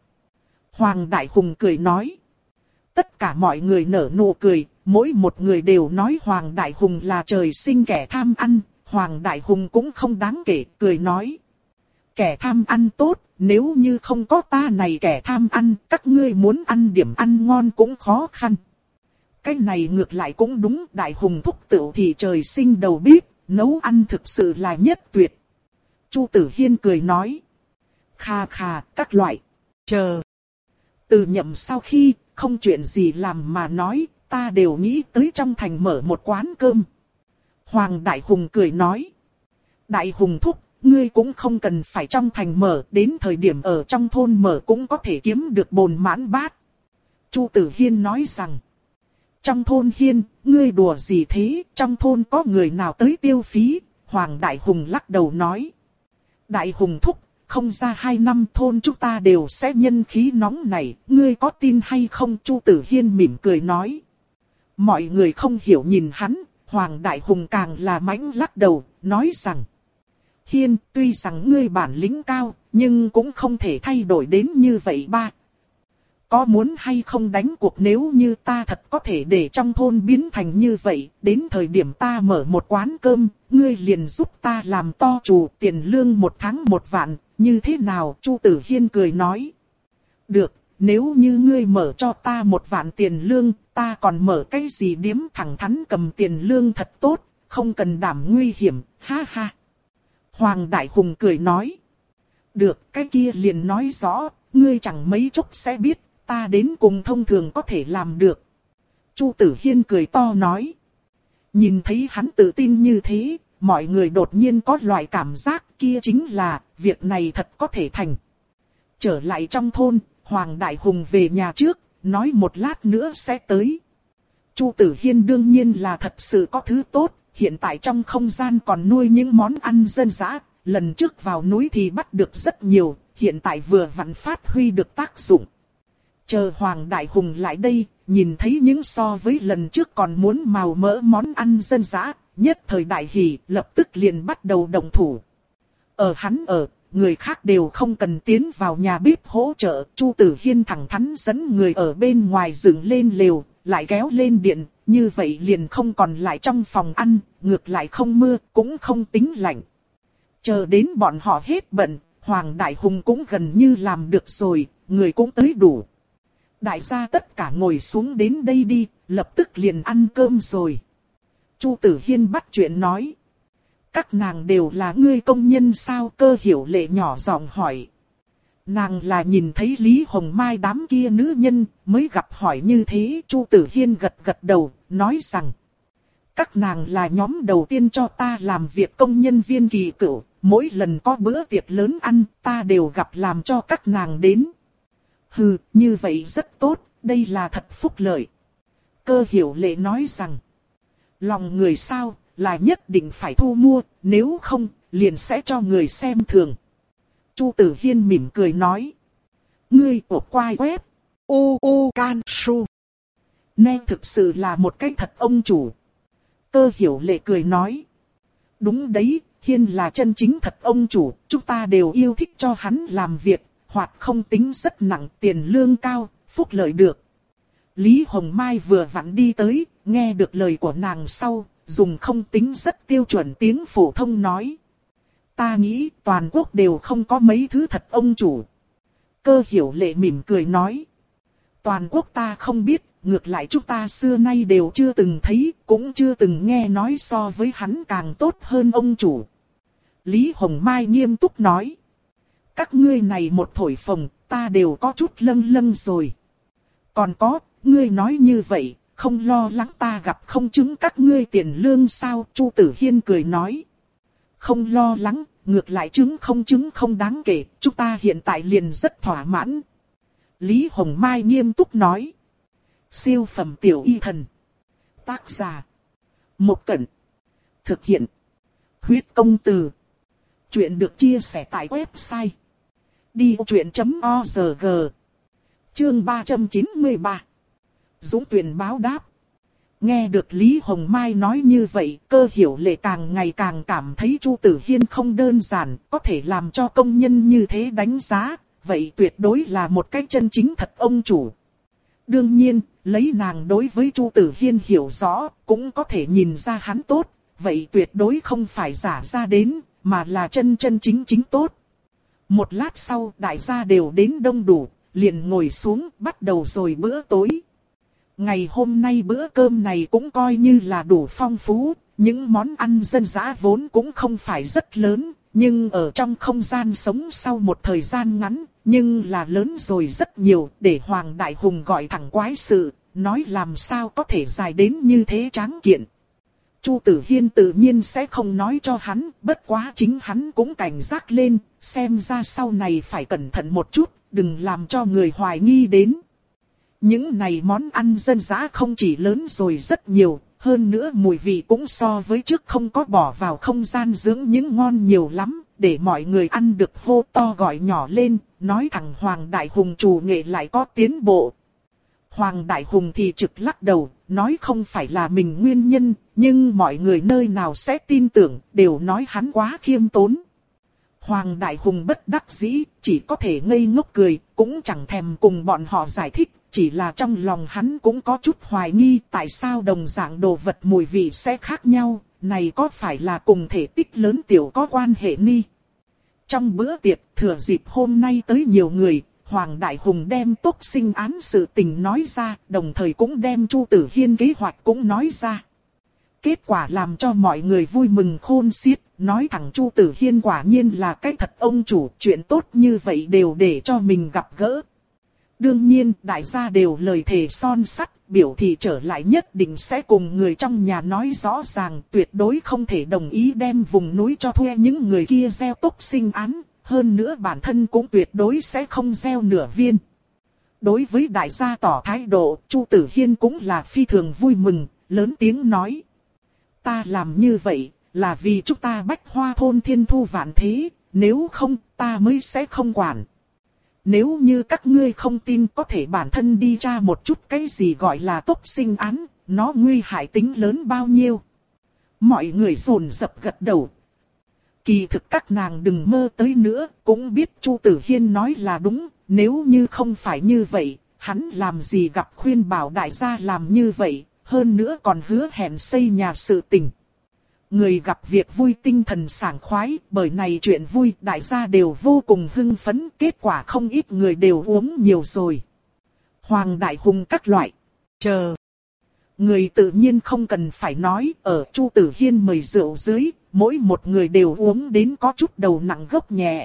Hoàng Đại Hùng cười nói, tất cả mọi người nở nụ cười, mỗi một người đều nói Hoàng Đại Hùng là trời sinh kẻ tham ăn, Hoàng Đại Hùng cũng không đáng kể, cười nói, kẻ tham ăn tốt. Nếu như không có ta này kẻ tham ăn, các ngươi muốn ăn điểm ăn ngon cũng khó khăn. Cái này ngược lại cũng đúng, Đại Hùng thúc tựu thì trời sinh đầu bếp, nấu ăn thực sự là nhất tuyệt. Chu Tử Hiên cười nói, kha kha, các loại, chờ. Từ nhậm sau khi, không chuyện gì làm mà nói, ta đều nghĩ tới trong thành mở một quán cơm. Hoàng Đại Hùng cười nói, Đại Hùng thúc, ngươi cũng không cần phải trong thành mở, đến thời điểm ở trong thôn mở cũng có thể kiếm được bồn mãn bát. Chu Tử Hiên nói rằng, trong thôn Hiên, ngươi đùa gì thế, trong thôn có người nào tới tiêu phí? Hoàng Đại Hùng lắc đầu nói, Đại Hùng thúc, không ra hai năm thôn chúng ta đều sẽ nhân khí nóng này, ngươi có tin hay không? Chu Tử Hiên mỉm cười nói. Mọi người không hiểu nhìn hắn, Hoàng Đại Hùng càng là mãnh lắc đầu, nói rằng, Hiên, tuy rằng ngươi bản lĩnh cao, nhưng cũng không thể thay đổi đến như vậy ba. Có muốn hay không đánh cuộc, nếu như ta thật có thể để trong thôn biến thành như vậy, đến thời điểm ta mở một quán cơm, ngươi liền giúp ta làm to chủ, tiền lương một tháng một vạn, như thế nào? Chu Tử Hiên cười nói. Được, nếu như ngươi mở cho ta một vạn tiền lương, ta còn mở cái gì điếm, thẳng thắn cầm tiền lương thật tốt, không cần đảm nguy hiểm, ha ha. Hoàng Đại Hùng cười nói. Được, cái kia liền nói rõ, ngươi chẳng mấy chốc sẽ biết, ta đến cùng thông thường có thể làm được. Chu Tử Hiên cười to nói. Nhìn thấy hắn tự tin như thế, mọi người đột nhiên có loại cảm giác kia chính là, việc này thật có thể thành. Trở lại trong thôn, Hoàng Đại Hùng về nhà trước, nói một lát nữa sẽ tới. Chu Tử Hiên đương nhiên là thật sự có thứ tốt, hiện tại trong không gian còn nuôi những món ăn dân dã, lần trước vào núi thì bắt được rất nhiều, hiện tại vừa vặn phát huy được tác dụng. Chờ Hoàng Đại Hùng lại đây, nhìn thấy những so với lần trước còn muốn màu mỡ món ăn dân dã, nhất thời đại hỉ, lập tức liền bắt đầu động thủ. Ở hắn ở, người khác đều không cần tiến vào nhà bếp hỗ trợ, Chu Tử Hiên thẳng thắn dẫn người ở bên ngoài dựng lên lều, lại kéo lên điện, như vậy liền không còn lại trong phòng ăn, ngược lại không mưa, cũng không tính lạnh. Chờ đến bọn họ hết bận, Hoàng Đại Hùng cũng gần như làm được rồi, người cũng tới đủ. Đại gia tất cả ngồi xuống đến đây đi, lập tức liền ăn cơm rồi. Chu Tử Hiên bắt chuyện nói. Các nàng đều là ngươi công nhân sao? Cơ Hiểu Lệ nhỏ giọng hỏi. Nàng là nhìn thấy Lý Hồng Mai đám kia nữ nhân mới gặp hỏi như thế. Chu Tử Hiên gật gật đầu, nói rằng. Các nàng là nhóm đầu tiên cho ta làm việc công nhân viên kỳ cựu. Mỗi lần có bữa tiệc lớn ăn, ta đều gặp làm cho các nàng đến. Hừ, như vậy rất tốt, đây là thật phúc lợi. Cơ Hiểu Lệ nói rằng. Lòng người sao, là nhất định phải thu mua, nếu không, liền sẽ cho người xem thường. Chu Tử Hiên mỉm cười nói. Ngươi ổ quai web. U U Can Su. Nè thực sự là một cái thật ông chủ. Cơ Hiểu Lệ cười nói. Đúng đấy, Hiên là chân chính thật ông chủ, chúng ta đều yêu thích cho hắn làm việc, hoặc không tính rất nặng, tiền lương cao, phúc lợi được. Lý Hồng Mai vừa vặn đi tới, nghe được lời của nàng sau, dùng không tính rất tiêu chuẩn tiếng phổ thông nói. Ta nghĩ toàn quốc đều không có mấy thứ thật ông chủ. Cơ Hiểu Lệ mỉm cười nói. Toàn quốc ta không biết, ngược lại chúng ta xưa nay đều chưa từng thấy, cũng chưa từng nghe nói so với hắn càng tốt hơn ông chủ. Lý Hồng Mai nghiêm túc nói. Các ngươi này một thổi phồng, ta đều có chút lâng lâng rồi. Còn có, ngươi nói như vậy, không lo lắng ta gặp không chứng các ngươi tiền lương sao? Chu Tử Hiên cười nói. Không lo lắng, ngược lại chứng không chứng không đáng kể, chúng ta hiện tại liền rất thỏa mãn. Lý Hồng Mai nghiêm túc nói. Siêu phẩm tiểu y thần. Tác giả. Một Cẩn. Thực hiện. Huyết công từ. Chuyện được chia sẻ tại website. đi vô chuyện chấm org. Chương ba trăm chín mươi ba. Dũng tuyển báo đáp. Nghe được Lý Hồng Mai nói như vậy, Cơ Hiểu Lệ càng ngày càng cảm thấy Chu Tử Hiên không đơn giản, có thể làm cho công nhân như thế đánh giá, vậy tuyệt đối là một cái chân chính thật ông chủ. Đương nhiên, lấy nàng đối với Chu Tử Hiên hiểu rõ, cũng có thể nhìn ra hắn tốt, vậy tuyệt đối không phải giả ra đến, mà là chân chân chính chính tốt. Một lát sau, đại gia đều đến đông đủ, liền ngồi xuống, bắt đầu rồi bữa tối. Ngày hôm nay bữa cơm này cũng coi như là đủ phong phú, những món ăn dân dã vốn cũng không phải rất lớn, nhưng ở trong không gian sống sau một thời gian ngắn, nhưng là lớn rồi rất nhiều, để Hoàng Đại Hùng gọi thẳng quái sự, nói làm sao có thể dài đến như thế tráng kiện. Chu Tử Hiên tự nhiên sẽ không nói cho hắn, bất quá chính hắn cũng cảnh giác lên, xem ra sau này phải cẩn thận một chút, đừng làm cho người hoài nghi đến. Những này món ăn dân dã không chỉ lớn rồi rất nhiều, hơn nữa mùi vị cũng so với trước không có bỏ vào không gian dưỡng những ngon nhiều lắm, để mọi người ăn được hô to gọi nhỏ lên, nói thẳng Hoàng Đại Hùng chủ nghệ lại có tiến bộ. Hoàng Đại Hùng thì trực lắc đầu, nói không phải là mình nguyên nhân, nhưng mọi người nơi nào sẽ tin tưởng, đều nói hắn quá khiêm tốn. Hoàng Đại Hùng bất đắc dĩ, chỉ có thể ngây ngốc cười, cũng chẳng thèm cùng bọn họ giải thích, chỉ là trong lòng hắn cũng có chút hoài nghi tại sao đồng dạng đồ vật mùi vị sẽ khác nhau, này có phải là cùng thể tích lớn tiểu có quan hệ ni. Trong bữa tiệc, thừa dịp hôm nay tới nhiều người, Hoàng Đại Hùng đem tốc sinh án sự tình nói ra, đồng thời cũng đem Chu Tử Hiên kế hoạch cũng nói ra. Kết quả làm cho mọi người vui mừng khôn xiết, nói thẳng Chu Tử Hiên quả nhiên là cái thật ông chủ, chuyện tốt như vậy đều để cho mình gặp gỡ. Đương nhiên, đại gia đều lời thề son sắt, biểu thị trở lại nhất định sẽ cùng người trong nhà nói rõ ràng, tuyệt đối không thể đồng ý đem vùng núi cho thuê những người kia gieo túc sinh án, hơn nữa bản thân cũng tuyệt đối sẽ không gieo nửa viên. Đối với đại gia tỏ thái độ, Chu Tử Hiên cũng là phi thường vui mừng, lớn tiếng nói. Ta làm như vậy, là vì chúng ta Bách Hoa thôn thiên thu vạn thế, nếu không, ta mới sẽ không quản. Nếu như các ngươi không tin có thể bản thân đi tra một chút cái gì gọi là túc sinh án, nó nguy hại tính lớn bao nhiêu. Mọi người rồn rập gật đầu. Kỳ thực các nàng đừng mơ tới nữa, cũng biết Chu Tử Hiên nói là đúng, nếu như không phải như vậy, hắn làm gì gặp khuyên bảo đại gia làm như vậy, hơn nữa còn hứa hẹn xây nhà sự tình. Người gặp việc vui tinh thần sảng khoái, bởi này chuyện vui đại gia đều vô cùng hưng phấn, kết quả không ít người đều uống nhiều rồi. Hoàng đại hùng các loại, chờ. Người tự nhiên không cần phải nói, ở Chu Tử Hiên mời rượu dưới, mỗi một người đều uống đến có chút đầu nặng gốc nhẹ.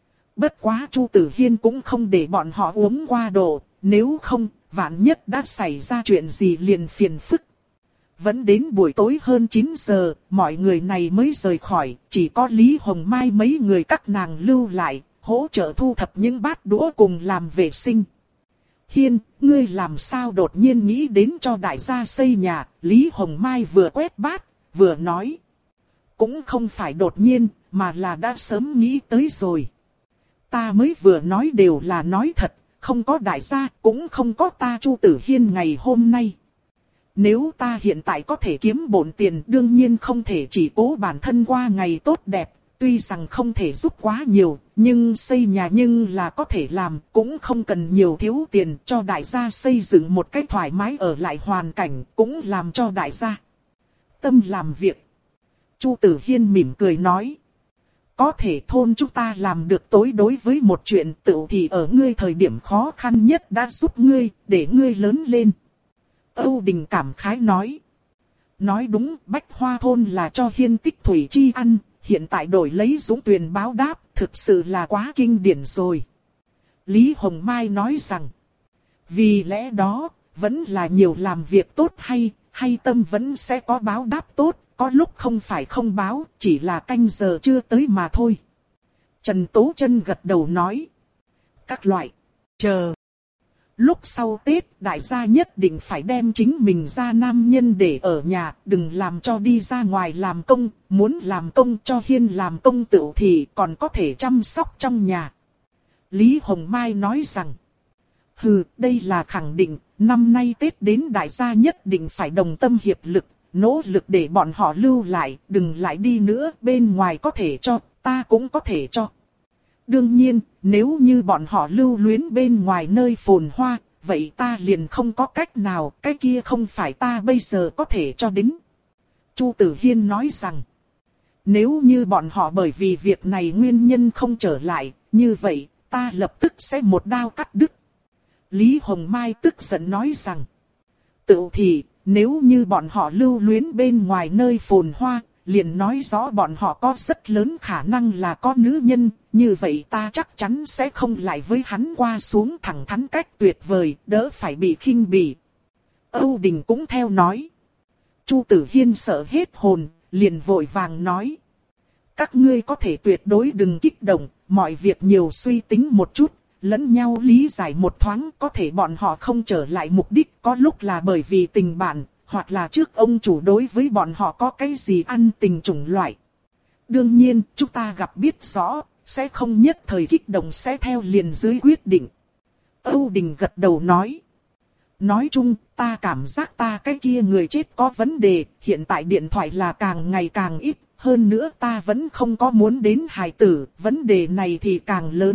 Bất quá Chu Tử Hiên cũng không để bọn họ uống qua độ, nếu không, vạn nhất đã xảy ra chuyện gì liền phiền phức. Vẫn đến buổi tối hơn chín giờ, mọi người này mới rời khỏi, chỉ có Lý Hồng Mai mấy người các nàng lưu lại, hỗ trợ thu thập những bát đũa cùng làm vệ sinh. Hiên, ngươi làm sao đột nhiên nghĩ đến cho đại gia xây nhà, Lý Hồng Mai vừa quét bát, vừa nói. Cũng không phải đột nhiên, mà là đã sớm nghĩ tới rồi. Ta mới vừa nói đều là nói thật, không có đại gia, cũng không có ta Chu Tử Hiên ngày hôm nay. Nếu ta hiện tại có thể kiếm bộn tiền, đương nhiên không thể chỉ cố bản thân qua ngày tốt đẹp, tuy rằng không thể giúp quá nhiều, nhưng xây nhà nhưng là có thể làm, cũng không cần nhiều thiếu tiền, cho đại gia xây dựng một cách thoải mái ở lại hoàn cảnh, cũng làm cho đại gia tâm làm việc. Chu Tử Hiên mỉm cười nói. Có thể thôn chúng ta làm được tối đối với một chuyện tự thì ở ngươi thời điểm khó khăn nhất đã giúp ngươi, để ngươi lớn lên. Âu Đình cảm khái nói. Nói đúng, Bách Hoa thôn là cho Hiên tích thủy chi ăn, hiện tại đổi lấy Dũng Tuyền báo đáp, thực sự là quá kinh điển rồi. Lý Hồng Mai nói rằng, vì lẽ đó, vẫn là nhiều làm việc tốt hay, hay tâm vẫn sẽ có báo đáp tốt, có lúc không phải không báo, chỉ là canh giờ chưa tới mà thôi. Trần Tố Chân gật đầu nói, các loại, chờ. Lúc sau Tết, đại gia nhất định phải đem chính mình ra nam nhân để ở nhà, đừng làm cho đi ra ngoài làm công, muốn làm công cho Hiên làm công tựu thì còn có thể chăm sóc trong nhà. Lý Hồng Mai nói rằng, hừ, đây là khẳng định, năm nay Tết đến đại gia nhất định phải đồng tâm hiệp lực, nỗ lực để bọn họ lưu lại, đừng lại đi nữa, bên ngoài có thể cho, ta cũng có thể cho. Đương nhiên, nếu như bọn họ lưu luyến bên ngoài nơi phồn hoa, vậy ta liền không có cách nào, cái kia không phải ta bây giờ có thể cho đến. Chu Tử Hiên nói rằng, nếu như bọn họ bởi vì việc này nguyên nhân không trở lại, như vậy, ta lập tức sẽ một đao cắt đứt. Lý Hồng Mai tức giận nói rằng, tự thì, nếu như bọn họ lưu luyến bên ngoài nơi phồn hoa, liền nói rõ bọn họ có rất lớn khả năng là có nữ nhân, như vậy ta chắc chắn sẽ không lại với hắn qua xuống thẳng thắn cách tuyệt vời, đỡ phải bị khinh bỉ. Âu Đình cũng theo nói. Chu Tử Hiên sợ hết hồn, liền vội vàng nói. Các ngươi có thể tuyệt đối đừng kích động, mọi việc nhiều suy tính một chút, lẫn nhau lý giải một thoáng, có thể bọn họ không trở lại mục đích, có lúc là bởi vì tình bạn, hoặc là trước ông chủ đối với bọn họ có cái gì ăn tình chủng loại. Đương nhiên, chúng ta gặp biết rõ, sẽ không nhất thời kích động sẽ theo liền dưới quyết định. Âu Đình gật đầu nói. Nói chung, ta cảm giác ta cái kia người chết có vấn đề, hiện tại điện thoại là càng ngày càng ít, hơn nữa ta vẫn không có muốn đến hài tử, vấn đề này thì càng lớn.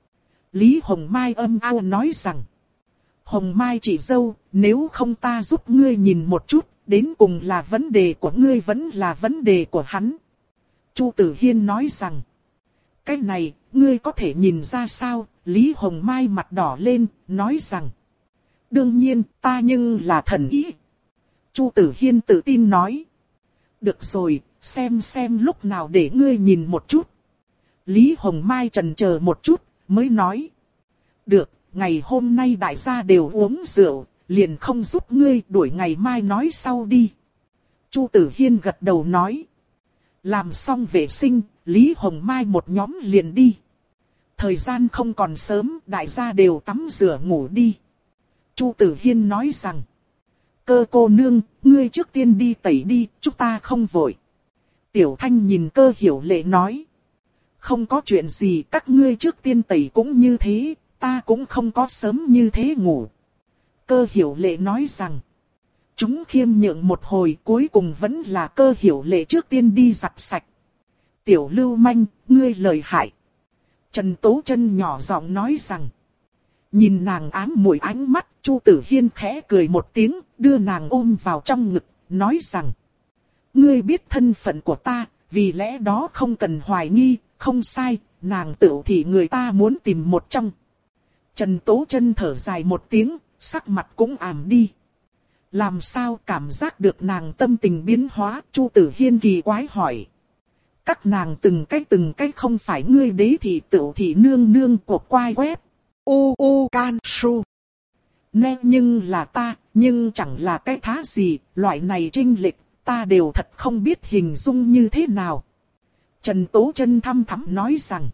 Lý Hồng Mai âm ao nói rằng, Hồng Mai chị dâu, nếu không ta giúp ngươi nhìn một chút, đến cùng là vấn đề của ngươi vẫn là vấn đề của hắn. Chu Tử Hiên nói rằng, cái này, ngươi có thể nhìn ra sao? Lý Hồng Mai mặt đỏ lên, nói rằng, đương nhiên, ta nhưng là thần ý. Chu Tử Hiên tự tin nói, được rồi, xem xem lúc nào để ngươi nhìn một chút. Lý Hồng Mai chần chờ một chút, mới nói, được, ngày hôm nay đại gia đều uống rượu, liền không giúp ngươi, đuổi ngày mai nói sau đi. Chu Tử Hiên gật đầu nói. Làm xong vệ sinh, Lý Hồng Mai một nhóm liền đi. Thời gian không còn sớm, đại gia đều tắm rửa ngủ đi. Chu Tử Hiên nói rằng. Cơ cô nương, ngươi trước tiên đi tẩy đi, chúng ta không vội. Tiểu Thanh nhìn Cơ Hiểu Lệ nói. Không có chuyện gì, các ngươi trước tiên tẩy cũng như thế, ta cũng không có sớm như thế ngủ. Cơ Hiểu Lệ nói rằng. Chúng khiêm nhượng một hồi, cuối cùng vẫn là Cơ Hiểu Lệ trước tiên đi giặt sạch. Tiểu Lưu Manh, ngươi lợi hại. Trần Tố Chân nhỏ giọng nói rằng. Nhìn nàng ám muội ánh mắt, Chu Tử Hiên khẽ cười một tiếng, đưa nàng ôm vào trong ngực, nói rằng. Ngươi biết thân phận của ta, vì lẽ đó không cần hoài nghi, không sai, nàng tự thì người ta muốn tìm một trong. Trần Tố Chân thở dài một tiếng, sắc mặt cũng ảm đi. Làm sao cảm giác được nàng tâm tình biến hóa, Chu Tử Hiên kỳ quái hỏi. Các nàng từng cái từng cái không phải ngươi đế thị tự thị nương nương của quai web. U U Can Su. Nè nhưng là ta, nhưng chẳng là cái thá gì, loại này trinh lệch, ta đều thật không biết hình dung như thế nào. Trần Tố Chân thăm thẳm nói rằng.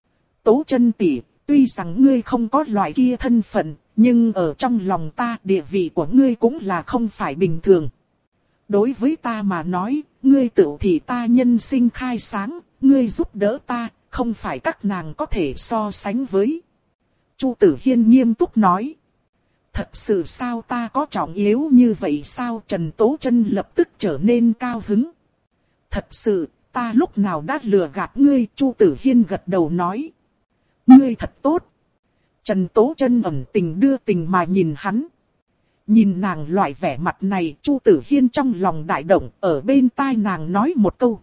Tố Chân tỷ, tuy rằng ngươi không có loại kia thân phận, nhưng ở trong lòng ta địa vị của ngươi cũng là không phải bình thường. Đối với ta mà nói, ngươi tự thì ta nhân sinh khai sáng, ngươi giúp đỡ ta, không phải các nàng có thể so sánh với. Chu Tử Hiên nghiêm túc nói. Thật sự sao ta có trọng yếu như vậy sao? Trần Tố Chân lập tức trở nên cao hứng. Thật sự, ta lúc nào đã lừa gạt ngươi? Chu Tử Hiên gật đầu nói. Ngươi thật tốt. Trần Tố Chân ẩn tình đưa tình mà nhìn hắn. Nhìn nàng loại vẻ mặt này, Chu Tử Hiên trong lòng đại động, ở bên tai nàng nói một câu.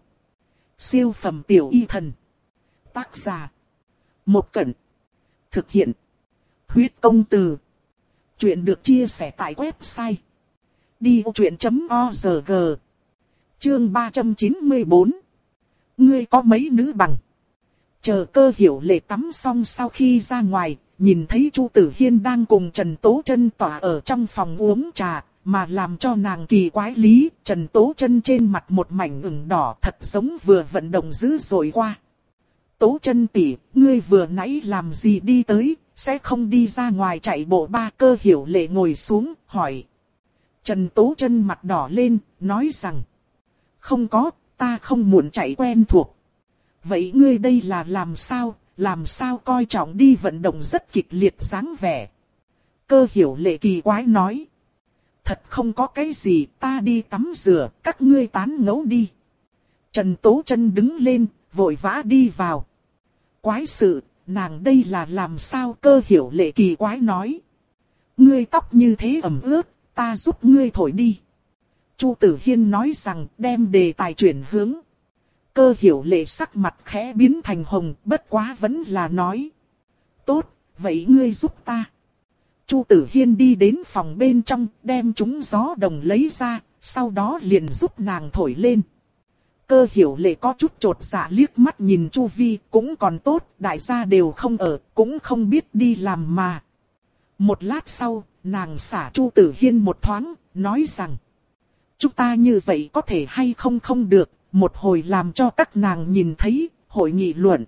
Siêu phẩm tiểu y thần. Tác giả. Một Cẩn. Thực hiện. Huyết công từ. Chuyện được chia sẻ tại website. đi ô chuyện chấm org. Chương ba trăm chín mươi bốn. Ngươi có mấy nữ bằng? Chờ Cơ Hiểu Lệ tắm xong sau khi ra ngoài, nhìn thấy Chu Tử Hiên đang cùng Trần Tố Chân tỏa ở trong phòng uống trà, mà làm cho nàng kỳ quái lý, Trần Tố Chân trên mặt một mảnh ửng đỏ thật giống vừa vận động dữ dội qua. Tố Chân tỷ, ngươi vừa nãy làm gì đi tới, sẽ không đi ra ngoài chạy bộ ba? Cơ Hiểu Lệ ngồi xuống, hỏi. Trần Tố Chân mặt đỏ lên, nói rằng. Không có, ta không muốn chạy quen thuộc. Vậy ngươi đây là làm sao, làm sao coi trọng đi vận động rất kịch liệt dáng vẻ? Cơ Hiểu Lệ kỳ quái nói. Thật không có cái gì, ta đi tắm rửa, các ngươi tán ngẫu đi. Trần Tố Chân đứng lên, vội vã đi vào. Quái sự, nàng đây là làm sao? Cơ Hiểu Lệ kỳ quái nói. Ngươi tóc như thế ẩm ướt, ta giúp ngươi thổi đi. Chu Tử Hiên nói rằng đem đề tài chuyển hướng. Cơ Hiểu Lệ sắc mặt khẽ biến thành hồng, bất quá vẫn là nói. Tốt, vậy ngươi giúp ta. Chu Tử Hiên đi đến phòng bên trong, đem chúng gió đồng lấy ra, sau đó liền giúp nàng thổi lên. Cơ Hiểu Lệ có chút chột dạ liếc mắt nhìn Chu Vi, cũng còn tốt, đại gia đều không ở, cũng không biết đi làm mà. Một lát sau, nàng xả Chu Tử Hiên một thoáng, nói rằng. Chúng ta như vậy có thể hay không không được, một hồi làm cho các nàng nhìn thấy, hội nghị luận.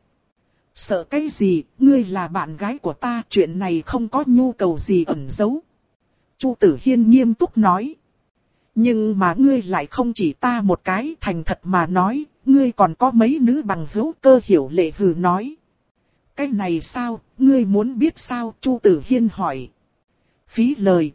Sợ cái gì, ngươi là bạn gái của ta, chuyện này không có nhu cầu gì ẩn giấu. Chu Tử Hiên nghiêm túc nói. Nhưng mà ngươi lại không chỉ ta một cái, thành thật mà nói, ngươi còn có mấy nữ bằng hữu? Cơ Hiểu Lệ hừ nói. Cái này sao, ngươi muốn biết sao? Chu Tử Hiên hỏi. Phí lời.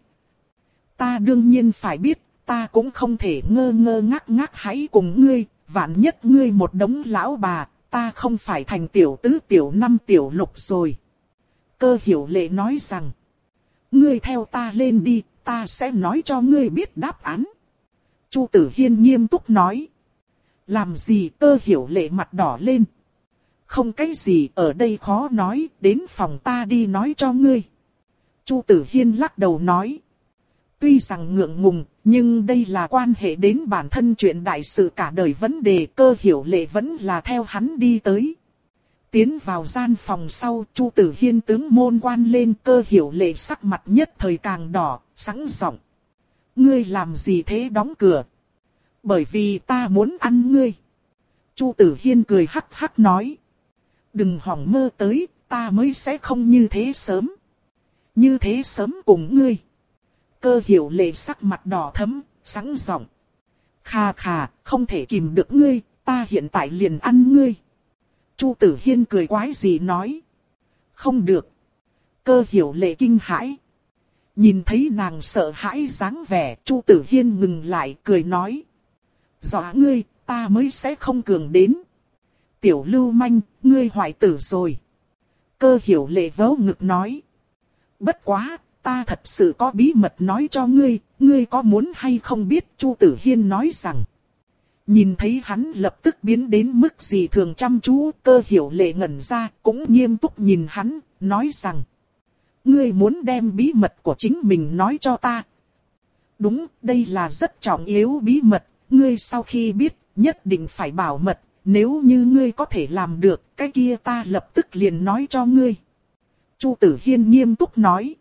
Ta đương nhiên phải biết, ta cũng không thể ngơ ngơ ngác ngác hãy cùng ngươi, vạn nhất ngươi một đống lão bà, ta không phải thành tiểu tứ tiểu năm tiểu lục rồi. Cơ Hiểu Lệ nói rằng. Ngươi theo ta lên đi, ta sẽ nói cho ngươi biết đáp án. Chu Tử Hiên nghiêm túc nói. Làm gì? Cơ Hiểu Lệ mặt đỏ lên. Không cái gì, ở đây khó nói, đến phòng ta đi nói cho ngươi. Chu Tử Hiên lắc đầu nói. Tuy rằng ngượng ngùng, nhưng đây là quan hệ đến bản thân chuyện đại sự cả đời vấn đề. Cơ Hiểu Lệ vẫn là theo hắn đi tới. Tiến vào gian phòng sau, Chu Tử Hiên tướng môn quan lên, Cơ Hiểu Lệ sắc mặt nhất thời càng đỏ, sẵn giọng. Ngươi làm gì thế, đóng cửa? Bởi vì ta muốn ăn ngươi. Chu Tử Hiên cười hắc hắc nói. Đừng hỏng mơ tới, ta mới sẽ không như thế sớm. Như thế sớm cùng ngươi. Cơ Hiểu Lệ sắc mặt đỏ thẫm, sẵn giọng. Khà khà, không thể kìm được ngươi, ta hiện tại liền ăn ngươi. Chu Tử Hiên cười quái gì nói. Không được. Cơ Hiểu Lệ kinh hãi. Nhìn thấy nàng sợ hãi dáng vẻ, Chu Tử Hiên ngừng lại, cười nói. Dọa ngươi, ta mới sẽ không cường đến. Tiểu lưu manh, ngươi hoại tử rồi. Cơ Hiểu Lệ vớ ngực nói. Bất quá, ta thật sự có bí mật nói cho ngươi, ngươi có muốn hay không biết? Chu Tử Hiên nói rằng. Nhìn thấy hắn lập tức biến đến mức gì thường chăm chú, Cơ Hiểu Lệ ngẩn ra, cũng nghiêm túc nhìn hắn, nói rằng. Ngươi muốn đem bí mật của chính mình nói cho ta. Đúng, đây là rất trọng yếu bí mật, ngươi sau khi biết, nhất định phải bảo mật, nếu như ngươi có thể làm được, cái kia ta lập tức liền nói cho ngươi. Chu Tử Hiên nghiêm túc nói.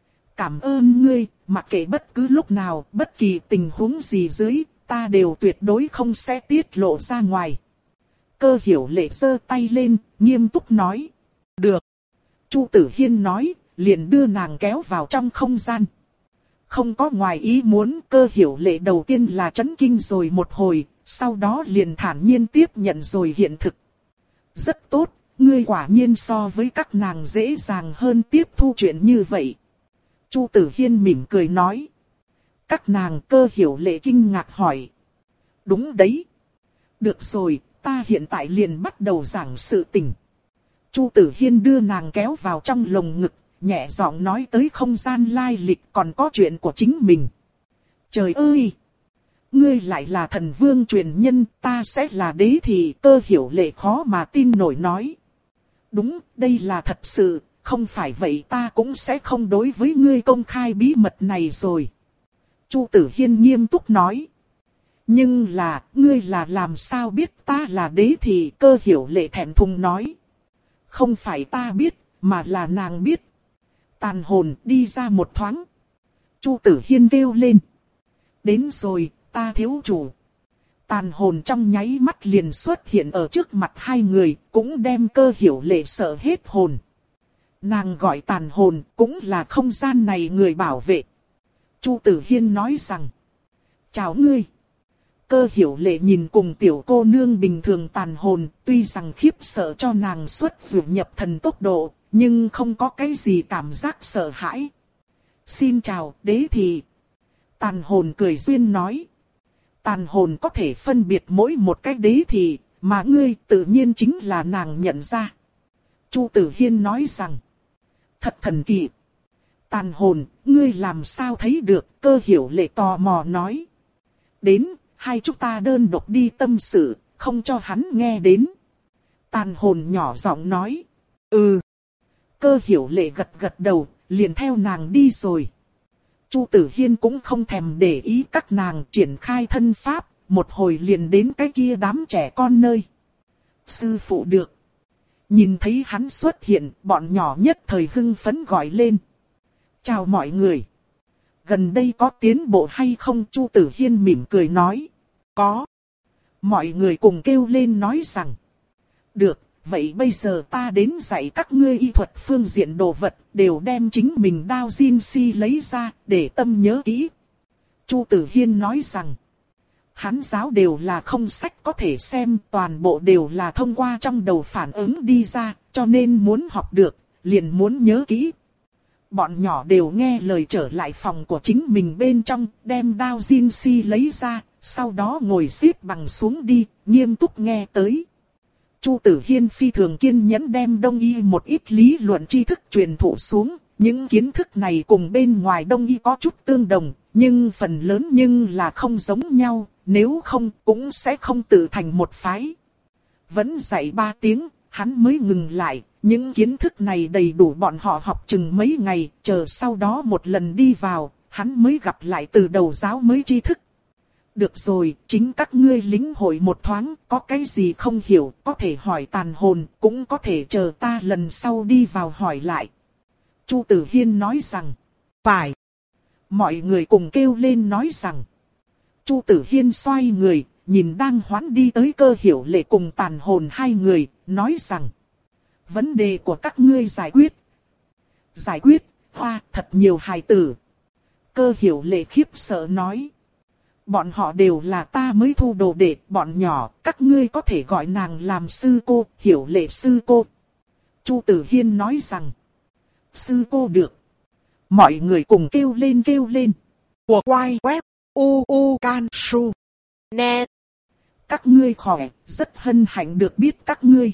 Cảm ơn ngươi, mặc kệ bất cứ lúc nào, bất kỳ tình huống gì dưới, ta đều tuyệt đối không sẽ tiết lộ ra ngoài. Cơ Hiểu Lệ giơ tay lên, nghiêm túc nói. Được. Chu Tử Hiên nói, liền đưa nàng kéo vào trong không gian. Không có ngoài ý muốn, Cơ Hiểu Lệ đầu tiên là chấn kinh rồi một hồi, sau đó liền thản nhiên tiếp nhận rồi hiện thực. Rất tốt, ngươi quả nhiên so với các nàng dễ dàng hơn tiếp thu chuyện như vậy. Chu Tử Hiên mỉm cười nói. Các nàng? Cơ Hiểu Lệ kinh ngạc hỏi. Đúng đấy. Được rồi, ta hiện tại liền bắt đầu giảng sự tình. Chu Tử Hiên đưa nàng kéo vào trong lồng ngực, nhẹ giọng nói tới không gian lai lịch còn có chuyện của chính mình. Trời ơi! Ngươi lại là thần vương truyền nhân, ta sẽ là đế thì? Cơ Hiểu Lệ khó mà tin nổi nói. Đúng, đây là thật sự, không phải vậy ta cũng sẽ không đối với ngươi công khai bí mật này rồi. Chu Tử Hiên nghiêm túc nói. Nhưng là, ngươi là làm sao biết ta là đế thì? Cơ Hiểu Lệ thẹn thùng nói. Không phải ta biết, mà là nàng biết. Tàn hồn đi ra một thoáng. Chu Tử Hiên kêu lên. Đến rồi, ta thiếu chủ. Tàn hồn trong nháy mắt liền xuất hiện ở trước mặt hai người, cũng đem Cơ Hiểu Lệ sợ hết hồn. Nàng gọi tàn hồn, cũng là không gian này người bảo vệ. Chu Tử Hiên nói rằng. Chào ngươi. Cơ Hiểu Lệ nhìn cùng tiểu cô nương bình thường tàn hồn, tuy rằng khiếp sợ cho nàng xuất ruột nhập thần tốc độ, nhưng không có cái gì cảm giác sợ hãi. Xin chào, đế thì. Tàn hồn cười duyên nói. Tàn hồn có thể phân biệt mỗi một cái đế thì, mà ngươi tự nhiên chính là nàng nhận ra. Chu Tử Hiên nói rằng. Thật thần kỳ. Tàn hồn, ngươi làm sao thấy được? Cơ Hiểu Lệ tò mò nói. Đến, hai chúng ta đơn độc đi tâm sự, không cho hắn nghe đến. Tàn hồn nhỏ giọng nói. Ừ. Cơ Hiểu Lệ gật gật đầu, liền theo nàng đi rồi. Chu Tử Hiên cũng không thèm để ý các nàng, triển khai thân pháp, một hồi liền đến cái kia đám trẻ con nơi. Sư phụ được. Nhìn thấy hắn xuất hiện, bọn nhỏ nhất thời hưng phấn gọi lên. Chào mọi người. Gần đây có tiến bộ hay không? Chu Tử Hiên mỉm cười nói. Có. Mọi người cùng kêu lên nói rằng. Được, vậy bây giờ ta đến dạy các ngươi y thuật phương diện đồ vật, đều đem chính mình đao Jin Si lấy ra, để tâm nhớ kỹ. Chu Tử Hiên nói rằng. Hắn giáo đều là không sách có thể xem, toàn bộ đều là thông qua trong đầu phản ứng đi ra, cho nên muốn học được, liền muốn nhớ kỹ. Bọn nhỏ đều nghe lời trở lại phòng của chính mình bên trong, đem đao Jin Si lấy ra, sau đó ngồi xếp bằng xuống đi, nghiêm túc nghe tới. Chu Tử Hiên phi thường kiên nhẫn đem đông y một ít lý luận tri thức truyền thụ xuống, những kiến thức này cùng bên ngoài đông y có chút tương đồng, nhưng phần lớn nhưng là không giống nhau, nếu không cũng sẽ không tự thành một phái. Vẫn dạy ba tiếng, hắn mới ngừng lại, những kiến thức này đầy đủ bọn họ học chừng mấy ngày, chờ sau đó một lần đi vào, hắn mới gặp lại từ đầu giáo mới tri thức. Được rồi, chính các ngươi lĩnh hội một thoáng, có cái gì không hiểu, có thể hỏi tàn hồn, cũng có thể chờ ta lần sau đi vào hỏi lại. Chu Tử Hiên nói rằng, phải. Mọi người cùng kêu lên nói rằng. Chu Tử Hiên xoay người, nhìn đang hoán đi tới Cơ Hiểu Lệ cùng tàn hồn hai người, nói rằng. Vấn đề của các ngươi giải quyết. Giải quyết, hoa, thật nhiều hài tử. Cơ Hiểu Lệ khiếp sợ nói. Bọn họ đều là ta mới thu đồ đệ, bọn nhỏ, các ngươi có thể gọi nàng làm sư cô, Hiểu Lệ sư cô. Chu Tử Hiên nói rằng. Sư cô được. Mọi người cùng kêu lên kêu lên. Của quay web u u can su net. Các ngươi khỏe, rất hân hạnh được biết các ngươi.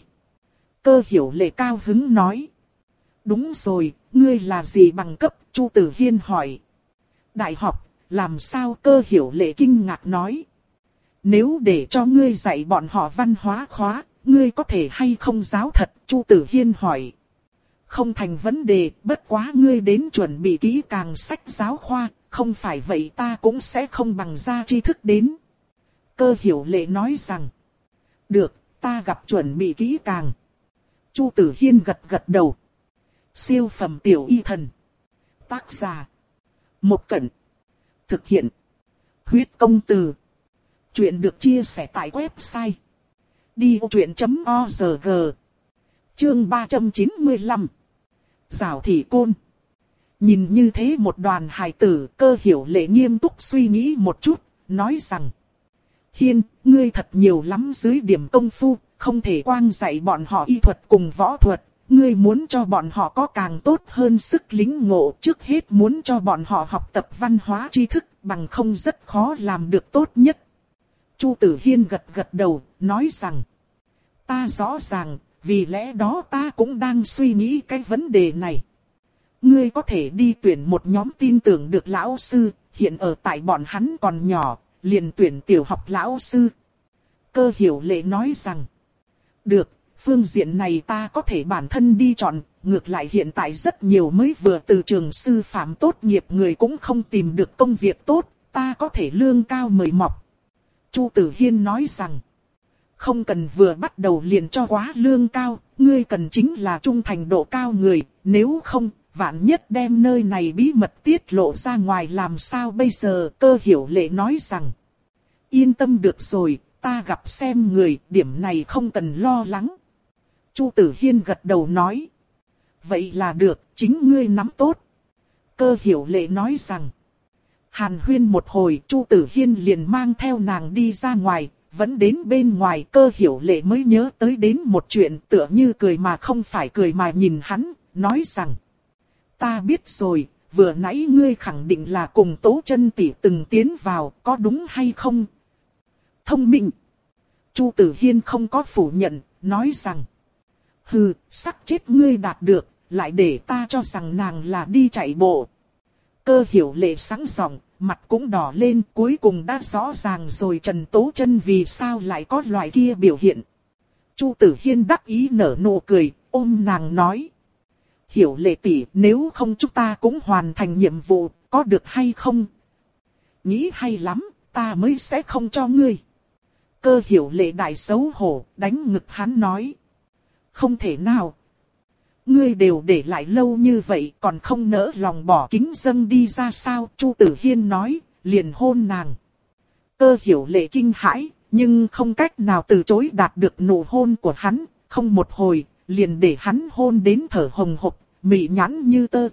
Cơ Hiểu Lệ cao hứng nói. Đúng rồi, ngươi là gì bằng cấp? Chu Tử Hiên hỏi. Đại học, làm sao? Cơ Hiểu Lệ kinh ngạc nói. Nếu để cho ngươi dạy bọn họ văn hóa khóa, ngươi có thể hay không giáo thật? Chu Tử Hiên hỏi. Không thành vấn đề, bất quá ngươi đến chuẩn bị kỹ càng sách giáo khoa, không phải vậy ta cũng sẽ không bằng ra tri thức đến. Cơ Hiểu Lệ nói rằng. Được, ta gặp chuẩn bị kỹ càng. Chu Tử Hiên gật gật đầu. Siêu phẩm tiểu y thần. Tác giả. Một Cẩn. Thực hiện. Huyết công từ. Chuyện được chia sẻ tại website. đi ô chuyện chấm org. Chương ba trăm chín mươi lăm. Giảo thị côn. Nhìn như thế một đoàn hài tử, Cơ Hiểu Lệ nghiêm túc suy nghĩ một chút, nói rằng. Hiên, ngươi thật nhiều lắm dưới điểm công phu, không thể quang dạy bọn họ y thuật cùng võ thuật. Ngươi muốn cho bọn họ có càng tốt hơn sức lính ngộ, trước hết muốn cho bọn họ học tập văn hóa tri thức, bằng không rất khó làm được tốt nhất. Chu Tử Hiên gật gật đầu, nói rằng. Ta rõ ràng, vì lẽ đó ta cũng đang suy nghĩ cái vấn đề này. Ngươi có thể đi tuyển một nhóm tin tưởng được lão sư, hiện ở tại bọn hắn còn nhỏ, liền tuyển tiểu học lão sư. Cơ Hiểu Lệ nói rằng. Được, phương diện này ta có thể bản thân đi chọn, ngược lại hiện tại rất nhiều mới vừa từ trường sư phạm tốt nghiệp người cũng không tìm được công việc tốt, ta có thể lương cao mời mọc. Chu Tử Hiên nói rằng. Không cần vừa bắt đầu liền cho quá lương cao, ngươi cần chính là trung thành độ cao người, nếu không, vạn nhất đem nơi này bí mật tiết lộ ra ngoài làm sao bây giờ? Cơ Hiểu Lệ nói rằng. Yên tâm được rồi, ta gặp xem người, điểm này không cần lo lắng. Chu Tử Hiên gật đầu nói. Vậy là được, chính ngươi nắm tốt. Cơ Hiểu Lệ nói rằng. Hàn huyên một hồi, Chu Tử Hiên liền mang theo nàng đi ra ngoài, vẫn đến bên ngoài. Cơ Hiểu Lệ mới nhớ tới đến một chuyện, tựa như cười mà không phải cười mà nhìn hắn, nói rằng. Ta biết rồi, vừa nãy ngươi khẳng định là cùng Tố Chân tỷ từng tiến vào, có đúng hay không? Thông minh. Chu Tử Hiên không có phủ nhận, nói rằng. Hừ, sắc chết ngươi đạt được, lại để ta cho rằng nàng là đi chạy bộ. Cơ Hiểu Lệ sáng giọng, mặt cũng đỏ lên, cuối cùng đã rõ ràng rồi Trần Tố Chân vì sao lại có loại kia biểu hiện. Chu Tử Hiên đắc ý nở nụ cười, ôm nàng nói. Hiểu Lệ tỷ, nếu không chúng ta cũng hoàn thành nhiệm vụ, có được hay không? Nghĩ hay lắm, ta mới sẽ không cho ngươi. Cơ Hiểu Lệ đại xấu hổ, đánh ngực hắn nói. Không thể nào. Ngươi đều để lại lâu như vậy, còn không nỡ lòng bỏ kính dâng đi ra sao? Chu Tử Hiên nói, liền hôn nàng. Cơ Hiểu Lệ kinh hãi, nhưng không cách nào từ chối đạt được nụ hôn của hắn, không một hồi, liền để hắn hôn đến thở hồng hộc, mị nhãn như tơ.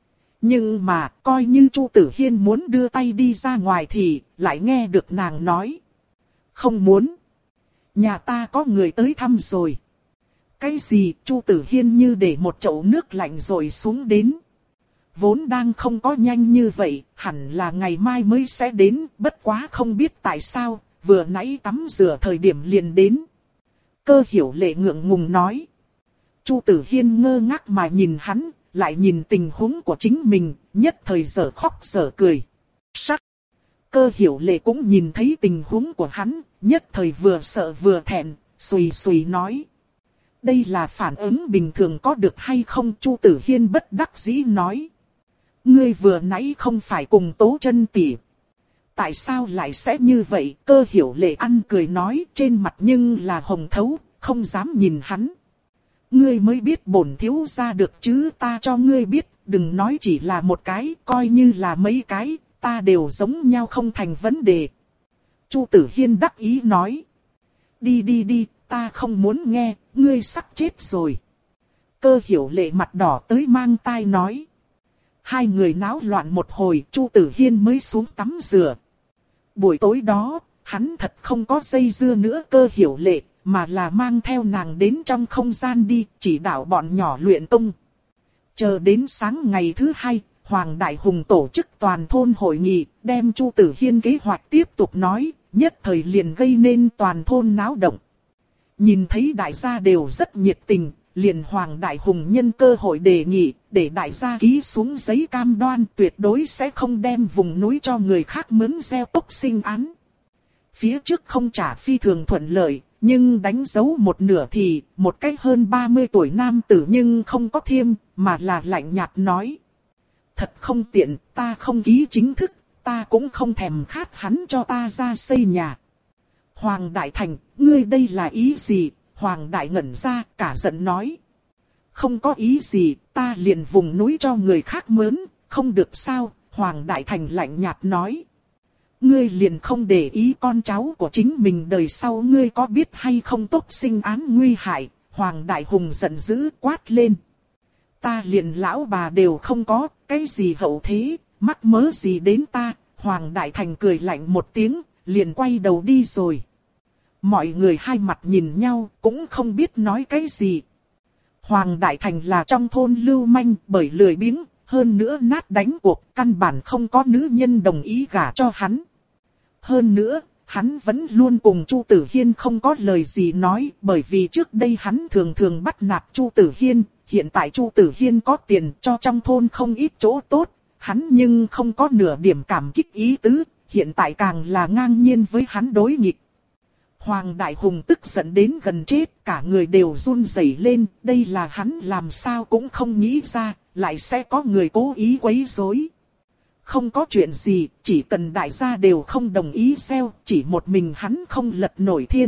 Nhưng mà, coi như Chu Tử Hiên muốn đưa tay đi ra ngoài thì, lại nghe được nàng nói. Không muốn. Nhà ta có người tới thăm rồi. Cái gì? Chu Tử Hiên như để một chậu nước lạnh rồi xuống đến. Vốn đang không có nhanh như vậy, hẳn là ngày mai mới sẽ đến, bất quá không biết tại sao, vừa nãy tắm rửa thời điểm liền đến. Cơ Hiểu Lệ ngượng ngùng nói. Chu Tử Hiên ngơ ngác mà nhìn hắn, lại nhìn tình huống của chính mình, nhất thời dở khóc dở cười. Sắc. Cơ Hiểu Lệ cũng nhìn thấy tình huống của hắn, nhất thời vừa sợ vừa thẹn, xùy xùy nói. Đây là phản ứng bình thường có được hay không? Chu Tử Hiên bất đắc dĩ nói. Ngươi vừa nãy không phải cùng Tố Chân tỷ. Tại sao lại sẽ như vậy? Cơ Hiểu Lệ ăn cười nói, trên mặt nhưng là hồng thấu, không dám nhìn hắn. Ngươi mới biết bổn thiếu gia được chứ, ta cho ngươi biết, đừng nói chỉ là một cái, coi như là mấy cái, ta đều giống nhau không thành vấn đề. Chu Tử Hiên đắc ý nói. Đi đi đi, ta không muốn nghe, ngươi sắp chết rồi. Cơ Hiểu Lệ mặt đỏ tới mang tai nói. Hai người náo loạn một hồi, Chu Tử Hiên mới xuống tắm rửa. Buổi tối đó, hắn thật không có dây dưa nữa Cơ Hiểu Lệ, mà là mang theo nàng đến trong không gian đi, chỉ đạo bọn nhỏ luyện công. Chờ đến sáng ngày thứ hai, Hoàng Đại Hùng tổ chức toàn thôn hội nghị, đem Chu Tử Hiên kế hoạch tiếp tục nói, nhất thời liền gây nên toàn thôn náo động. Nhìn thấy đại gia đều rất nhiệt tình, liền Hoàng Đại Hùng nhân cơ hội đề nghị, để đại gia ký xuống giấy cam đoan tuyệt đối sẽ không đem vùng núi cho người khác mướn gieo tốc sinh án. Phía trước không trả phi thường thuận lợi, nhưng đánh dấu một nửa thì, một cái hơn ba mươi tuổi nam tử nhưng không có thiêm, mà là lạnh nhạt nói. Thật không tiện, ta không ký chính thức, ta cũng không thèm khát hắn cho ta ra xây nhà. Hoàng Đại Thành, ngươi đây là ý gì? Hoàng Đại ngẩn ra, cả giận nói. Không có ý gì, ta liền vùng núi cho người khác mướn, không được sao? Hoàng Đại Thành lạnh nhạt nói. Ngươi liền không để ý con cháu của chính mình đời sau, ngươi có biết hay không tốc sinh án nguy hại? Hoàng Đại Hùng giận dữ quát lên. Ta liền lão bà đều không có, cái gì hậu thế, mắc mớ gì đến ta? Hoàng Đại Thành cười lạnh một tiếng, liền quay đầu đi rồi. Mọi người hai mặt nhìn nhau, cũng không biết nói cái gì. Hoàng Đại Thành là trong thôn lưu manh, bởi lười biếng, hơn nữa nát đánh cuộc, căn bản không có nữ nhân đồng ý gả cho hắn. Hơn nữa, hắn vẫn luôn cùng Chu Tử Hiên không có lời gì nói, bởi vì trước đây hắn thường thường bắt nạt Chu Tử Hiên, hiện tại Chu Tử Hiên có tiền cho trong thôn không ít chỗ tốt, hắn nhưng không có nửa điểm cảm kích ý tứ, hiện tại càng là ngang nhiên với hắn đối nghịch. Hoàng Đại Hùng tức giận đến gần chết, cả người đều run rẩy lên, đây là hắn làm sao cũng không nghĩ ra, lại sẽ có người cố ý quấy rối. Không có chuyện gì, chỉ cần đại gia đều không đồng ý gieo, chỉ một mình hắn không lật nổi thiên.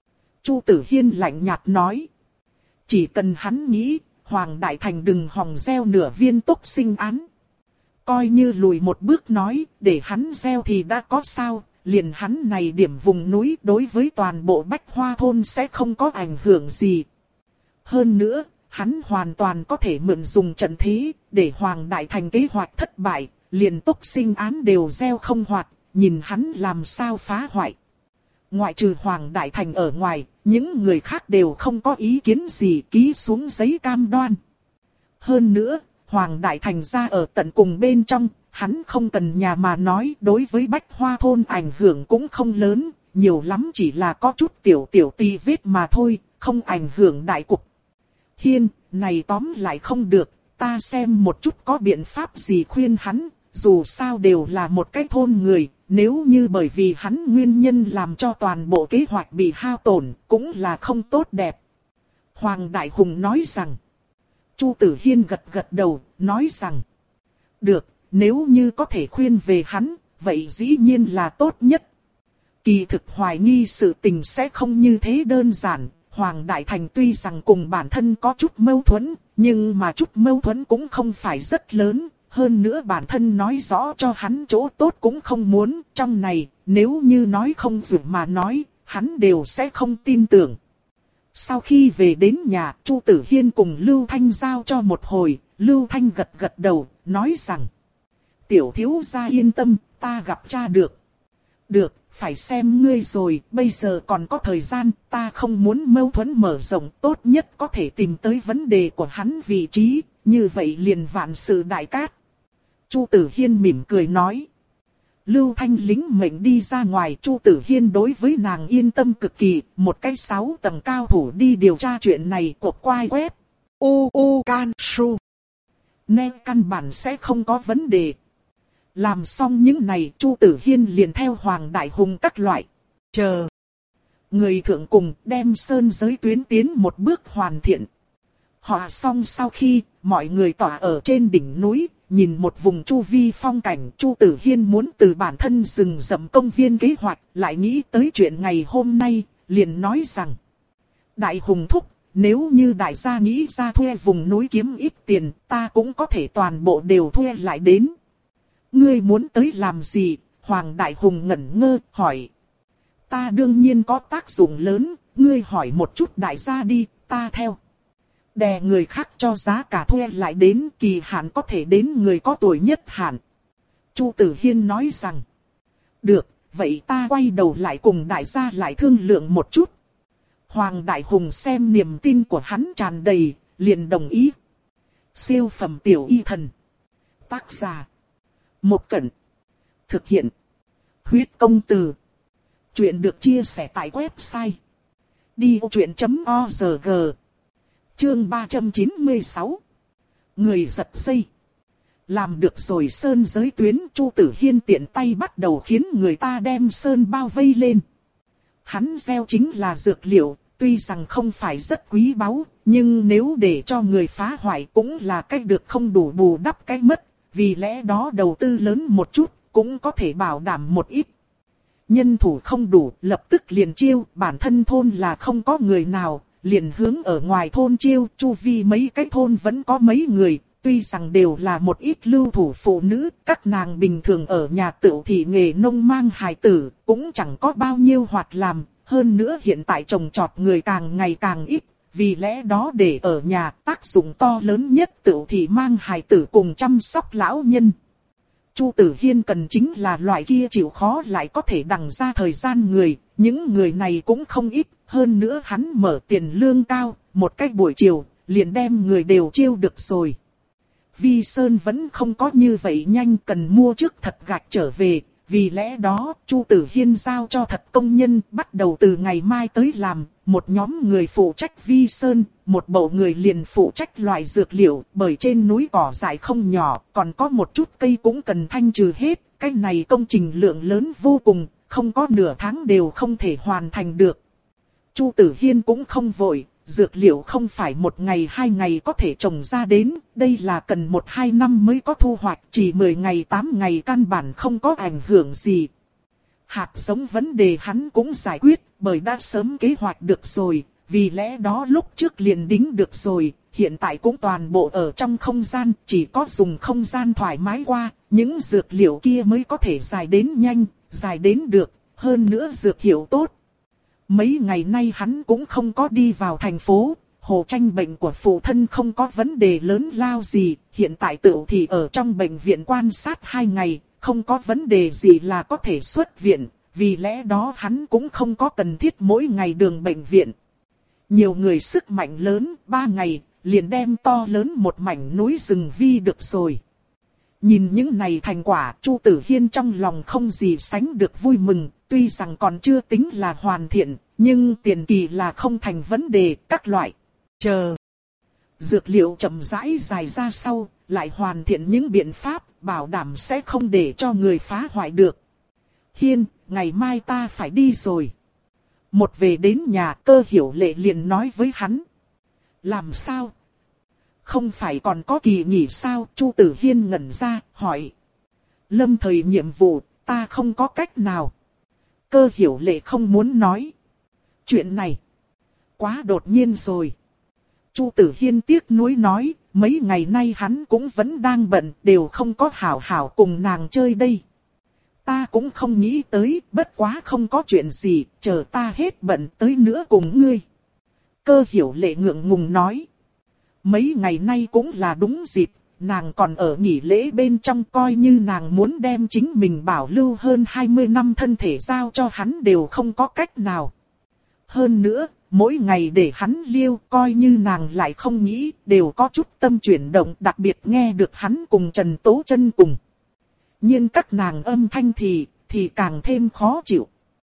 Chu Tử Hiên lạnh nhạt nói. Chỉ cần hắn nghĩ, Hoàng Đại Thành đừng hòng gieo nửa viên tốc sinh án. Coi như lùi một bước nói, để hắn gieo thì đã có sao, liền hắn này điểm vùng núi đối với toàn bộ Bách Hoa thôn sẽ không có ảnh hưởng gì. Hơn nữa, hắn hoàn toàn có thể mượn dùng trận thế, để Hoàng Đại Thành kế hoạch thất bại, liền tốc sinh án đều gieo không hoạt, nhìn hắn làm sao phá hoại. Ngoại trừ Hoàng Đại Thành ở ngoài, những người khác đều không có ý kiến gì, ký xuống giấy cam đoan. Hơn nữa, Hoàng Đại Thành ra ở tận cùng bên trong, hắn không cần nhà mà nói, đối với Bách Hoa thôn ảnh hưởng cũng không lớn, nhiều lắm chỉ là có chút tiểu tiểu tì vết mà thôi, không ảnh hưởng đại cục. Hiên, này tóm lại không được, ta xem một chút có biện pháp gì khuyên hắn, dù sao đều là một cái thôn người, nếu như bởi vì hắn nguyên nhân làm cho toàn bộ kế hoạch bị hao tổn, cũng là không tốt đẹp. Hoàng Đại Hùng nói rằng. Chu Tử Hiên gật gật đầu, nói rằng. Được, nếu như có thể khuyên về hắn, vậy dĩ nhiên là tốt nhất. Kỳ thực hoài nghi sự tình sẽ không như thế đơn giản. Hoàng Đại Thành tuy rằng cùng bản thân có chút mâu thuẫn, nhưng mà chút mâu thuẫn cũng không phải rất lớn. Hơn nữa bản thân nói rõ cho hắn chỗ tốt cũng không muốn. Trong này, nếu như nói không dù mà nói, hắn đều sẽ không tin tưởng. Sau khi về đến nhà, Chu Tử Hiên cùng Lưu Thanh giao cho một hồi, Lưu Thanh gật gật đầu, nói rằng. Tiểu thiếu gia yên tâm, ta gặp cha được. Được, phải xem ngươi rồi, bây giờ còn có thời gian, ta không muốn mâu thuẫn mở rộng, tốt nhất có thể tìm tới vấn đề của hắn vị trí, như vậy liền vạn sự đại cát. Chu Tử Hiên mỉm cười nói. Lưu Thanh lính mệnh đi ra ngoài, Chu Tử Hiên đối với nàng yên tâm cực kỳ, một cái sáu tầng cao thủ đi điều tra chuyện này của quai web. U U Can Su. Nên căn bản sẽ không có vấn đề. Làm xong những này, Chu Tử Hiên liền theo Hoàng Đại Hùng các loại. Chờ. Người thượng cùng đem sơn giới tuyến tiến một bước hoàn thiện. Họa xong sau khi, mọi người tỏa ở trên đỉnh núi, nhìn một vùng chu vi phong cảnh. Chu Tử Hiên muốn từ bản thân rừng rậm công viên kế hoạch, lại nghĩ tới chuyện ngày hôm nay, liền nói rằng: Đại Hùng thúc, nếu như đại gia nghĩ ra thuê vùng núi kiếm ít tiền, ta cũng có thể toàn bộ đều thuê lại đến. Ngươi muốn tới làm gì? Hoàng Đại Hùng ngẩn ngơ, hỏi. Ta đương nhiên có tác dụng lớn, ngươi hỏi một chút đại gia đi, ta theo. Đè người khác cho giá cả thuê lại đến, kỳ hạn có thể đến người có tuổi nhất hạn. Chu Tử Hiên nói rằng. Được, vậy ta quay đầu lại cùng đại gia lại thương lượng một chút. Hoàng Đại Hùng xem niềm tin của hắn tràn đầy, liền đồng ý. Siêu phẩm tiểu y thần. Tác giả: Một Cẩn. Thực hiện: Huyết Công Từ. Chuyện được chia sẻ tại website đi vô chuyện chấm org. Chương ba trăm chín mươi sáu. Người giật dây. Làm được rồi sơn giới tuyến, Chu Tử Hiên tiện tay bắt đầu khiến người ta đem sơn bao vây lên. Hắn gieo chính là dược liệu, tuy rằng không phải rất quý báu, nhưng nếu để cho người phá hoại cũng là cách được không đủ bù đắp cái mất, vì lẽ đó đầu tư lớn một chút, cũng có thể bảo đảm một ít. Nhân thủ không đủ, lập tức liền chiêu, bản thân thôn là không có người nào, liền hướng ở ngoài thôn chiêu, chu vi mấy cái thôn vẫn có mấy người, tuy rằng đều là một ít lưu thủ phụ nữ, các nàng bình thường ở nhà tựu thị nghề nông mang hài tử, cũng chẳng có bao nhiêu hoạt làm, hơn nữa hiện tại trồng trọt người càng ngày càng ít, vì lẽ đó để ở nhà tác dụng to lớn nhất tựu thị mang hài tử cùng chăm sóc lão nhân. Chu Tử Hiên cần chính là loại kia chịu khó lại có thể đằng ra thời gian người, những người này cũng không ít, hơn nữa hắn mở tiền lương cao, một cách buổi chiều, liền đem người đều chiêu được rồi. Vi Sơn vẫn không có như vậy nhanh, cần mua trước thật gạch trở về, vì lẽ đó Chu Tử Hiên giao cho thật công nhân bắt đầu từ ngày mai tới làm, một nhóm người phụ trách Vi Sơn, một bộ người liền phụ trách loại dược liệu, bởi trên núi cỏ dại không nhỏ, còn có một chút cây cũng cần thanh trừ hết, cái này công trình lượng lớn vô cùng, không có nửa tháng đều không thể hoàn thành được. Chu Tử Hiên cũng không vội, dược liệu không phải một ngày hai ngày có thể trồng ra đến, đây là cần một hai năm mới có thu hoạch, chỉ mười ngày tám ngày căn bản không có ảnh hưởng gì. Hạt giống vấn đề hắn cũng giải quyết, bởi đã sớm kế hoạch được rồi, vì lẽ đó lúc trước liền đính được rồi, hiện tại cũng toàn bộ ở trong không gian, chỉ có dùng không gian thoải mái qua, những dược liệu kia mới có thể dài đến nhanh, dài đến được, hơn nữa dược hiệu tốt. Mấy ngày nay hắn cũng không có đi vào thành phố, Hồ Tranh bệnh của phụ thân không có vấn đề lớn lao gì, hiện tại tựu thì ở trong bệnh viện quan sát hai ngày, không có vấn đề gì là có thể xuất viện, vì lẽ đó hắn cũng không có cần thiết mỗi ngày đường bệnh viện. Nhiều người sức mạnh lớn, ba ngày, liền đem to lớn một mảnh núi rừng vi được rồi. Nhìn những này thành quả, Chu Tử Hiên trong lòng không gì sánh được vui mừng, tuy rằng còn chưa tính là hoàn thiện, nhưng tiền kỳ là không thành vấn đề, các loại. Chờ dược liệu chậm rãi dài ra sau, lại hoàn thiện những biện pháp, bảo đảm sẽ không để cho người phá hoại được. Hiên, ngày mai ta phải đi rồi. Một về đến nhà, Cơ Hiểu Lệ liền nói với hắn. Làm sao? Không phải còn có kỳ nghỉ sao? Chu Tử Hiên ngẩn ra, hỏi. Lâm thời nhiệm vụ, ta không có cách nào. Cơ Hiểu Lệ không muốn nói. Chuyện này, quá đột nhiên rồi. Chu Tử Hiên tiếc nuối nói, mấy ngày nay hắn cũng vẫn đang bận, đều không có hảo hảo cùng nàng chơi đây. Ta cũng không nghĩ tới, bất quá không có chuyện gì, chờ ta hết bận tới nữa cùng ngươi. Cơ Hiểu Lệ ngượng ngùng nói. Mấy ngày nay cũng là đúng dịp, nàng còn ở nghỉ lễ bên trong, coi như nàng muốn đem chính mình bảo lưu hơn hai mươi năm thân thể giao cho hắn đều không có cách nào. Hơn nữa, mỗi ngày để hắn liêu, coi như nàng lại không nghĩ, đều có chút tâm chuyển động, đặc biệt nghe được hắn cùng Trần Tố Chân cùng. Nhưng các nàng âm thanh thì, thì càng thêm khó chịu.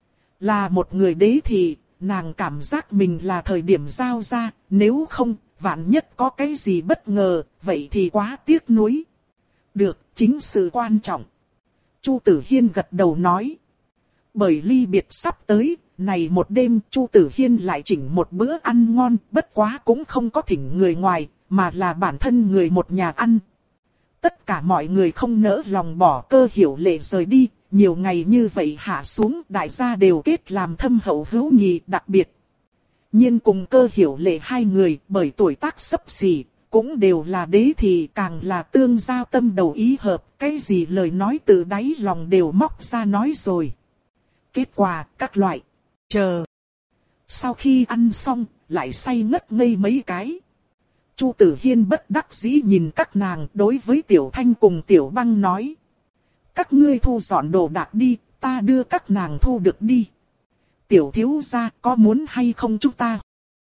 Là một người đế thì, nàng cảm giác mình là thời điểm giao ra, nếu không, vạn nhất có cái gì bất ngờ, vậy thì quá tiếc nuối. Được, chính sự quan trọng. Chu Tử Hiên gật đầu nói. Bởi ly biệt sắp tới, này một đêm Chu Tử Hiên lại chỉnh một bữa ăn ngon, bất quá cũng không có thỉnh người ngoài, mà là bản thân người một nhà ăn. Tất cả mọi người không nỡ lòng bỏ Cơ Hiểu Lệ rời đi, nhiều ngày như vậy hạ xuống đại gia đều kết làm thâm hậu hữu nghị đặc biệt. Nhiên cùng Cơ Hiểu Lệ hai người bởi tuổi tác xấp xỉ, cũng đều là đế thì càng là tương giao tâm đầu ý hợp, cái gì lời nói từ đáy lòng đều móc ra nói rồi. Kết quả các loại, chờ. Sau khi ăn xong, lại say ngất ngây mấy cái. Chu Tử Hiên bất đắc dĩ nhìn các nàng đối với Tiểu Thanh cùng Tiểu Băng nói. Các ngươi thu dọn đồ đạc đi, ta đưa các nàng thu được đi. Tiểu thiếu gia có muốn hay không chúng ta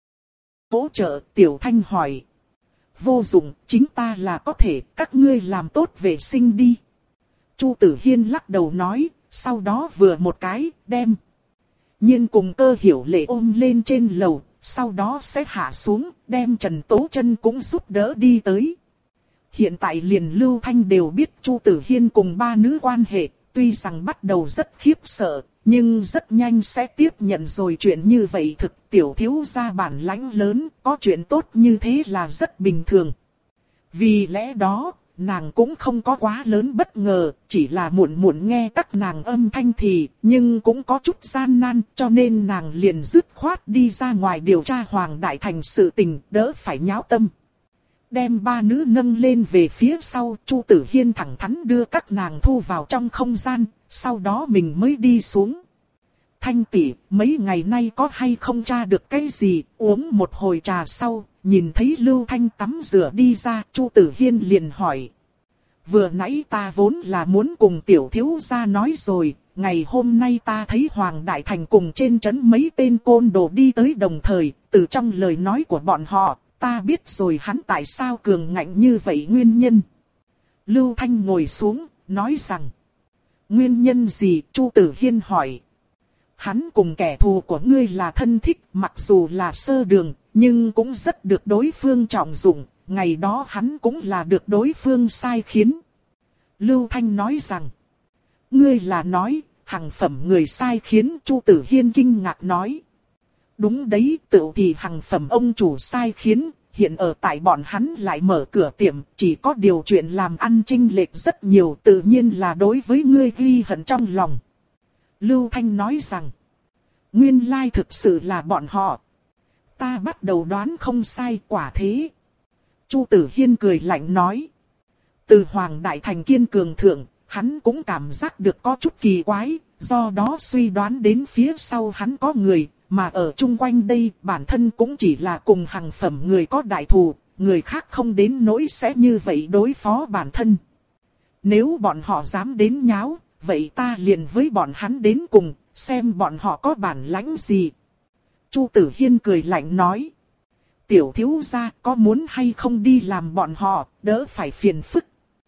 hỗ trợ? Tiểu Thanh hỏi. Vô dụng, chính ta là có thể, các ngươi làm tốt vệ sinh đi. Chu Tử Hiên lắc đầu nói, sau đó vừa một cái, đem. Nhiên cùng Cơ Hiểu Lệ ôm lên trên lầu, sau đó sẽ hạ xuống, đem Trần Tố Chân cũng giúp đỡ đi tới. Hiện tại liền Lưu Thanh đều biết Chu Tử Hiên cùng ba nữ quan hệ, tuy rằng bắt đầu rất khiếp sợ, nhưng rất nhanh sẽ tiếp nhận rồi chuyện như vậy. Thực tiểu thiếu gia bản lãnh lớn, có chuyện tốt như thế là rất bình thường. Vì lẽ đó, nàng cũng không có quá lớn bất ngờ, chỉ là muộn muộn nghe các nàng âm thanh thì, nhưng cũng có chút gian nan, cho nên nàng liền dứt khoát đi ra ngoài điều tra Hoàng Đại Thành sự tình, đỡ phải nháo tâm. Đem ba nữ nâng lên về phía sau, Chu Tử Hiên thẳng thắn đưa các nàng thu vào trong không gian, sau đó mình mới đi xuống. Thanh tỷ, mấy ngày nay có hay không tra được cái gì? Uống một hồi trà sau, nhìn thấy Lưu Thanh tắm rửa đi ra, Chu Tử Hiên liền hỏi. Vừa nãy ta vốn là muốn cùng tiểu thiếu gia nói rồi, ngày hôm nay ta thấy Hoàng Đại Thành cùng trên trấn mấy tên côn đồ đi tới đồng thời, từ trong lời nói của bọn họ, ta biết rồi hắn tại sao cường ngạnh như vậy nguyên nhân. Lưu Thanh ngồi xuống, nói rằng. Nguyên nhân gì? Chu Tử Hiên hỏi. Hắn cùng kẻ thù của ngươi là thân thích, mặc dù là sơ đường, nhưng cũng rất được đối phương trọng dụng, ngày đó hắn cũng là được đối phương sai khiến. Lưu Thanh nói rằng, ngươi là nói, hàng phẩm người sai khiến? Chu Tử Hiên kinh ngạc nói. Đúng đấy, tự thì hàng phẩm ông chủ sai khiến, hiện ở tại bọn hắn lại mở cửa tiệm, chỉ có điều chuyện làm ăn chênh lệch rất nhiều, tự nhiên là đối với ngươi ghi hận trong lòng. Lưu Thanh nói rằng, nguyên lai thực sự là bọn họ. Ta bắt đầu đoán không sai, quả thế. Chu Tử Hiên cười lạnh nói. Từ Hoàng Đại Thành kiên cường thượng, hắn cũng cảm giác được có chút kỳ quái, do đó suy đoán đến phía sau hắn có người, mà ở chung quanh đây bản thân cũng chỉ là cùng hàng phẩm người có đại thù, người khác không đến nỗi sẽ như vậy đối phó bản thân. Nếu bọn họ dám đến nháo, vậy ta liền với bọn hắn đến cùng, xem bọn họ có bản lãnh gì. Chu Tử Hiên cười lạnh nói. Tiểu thiếu gia có muốn hay không đi làm bọn họ, đỡ phải phiền phức.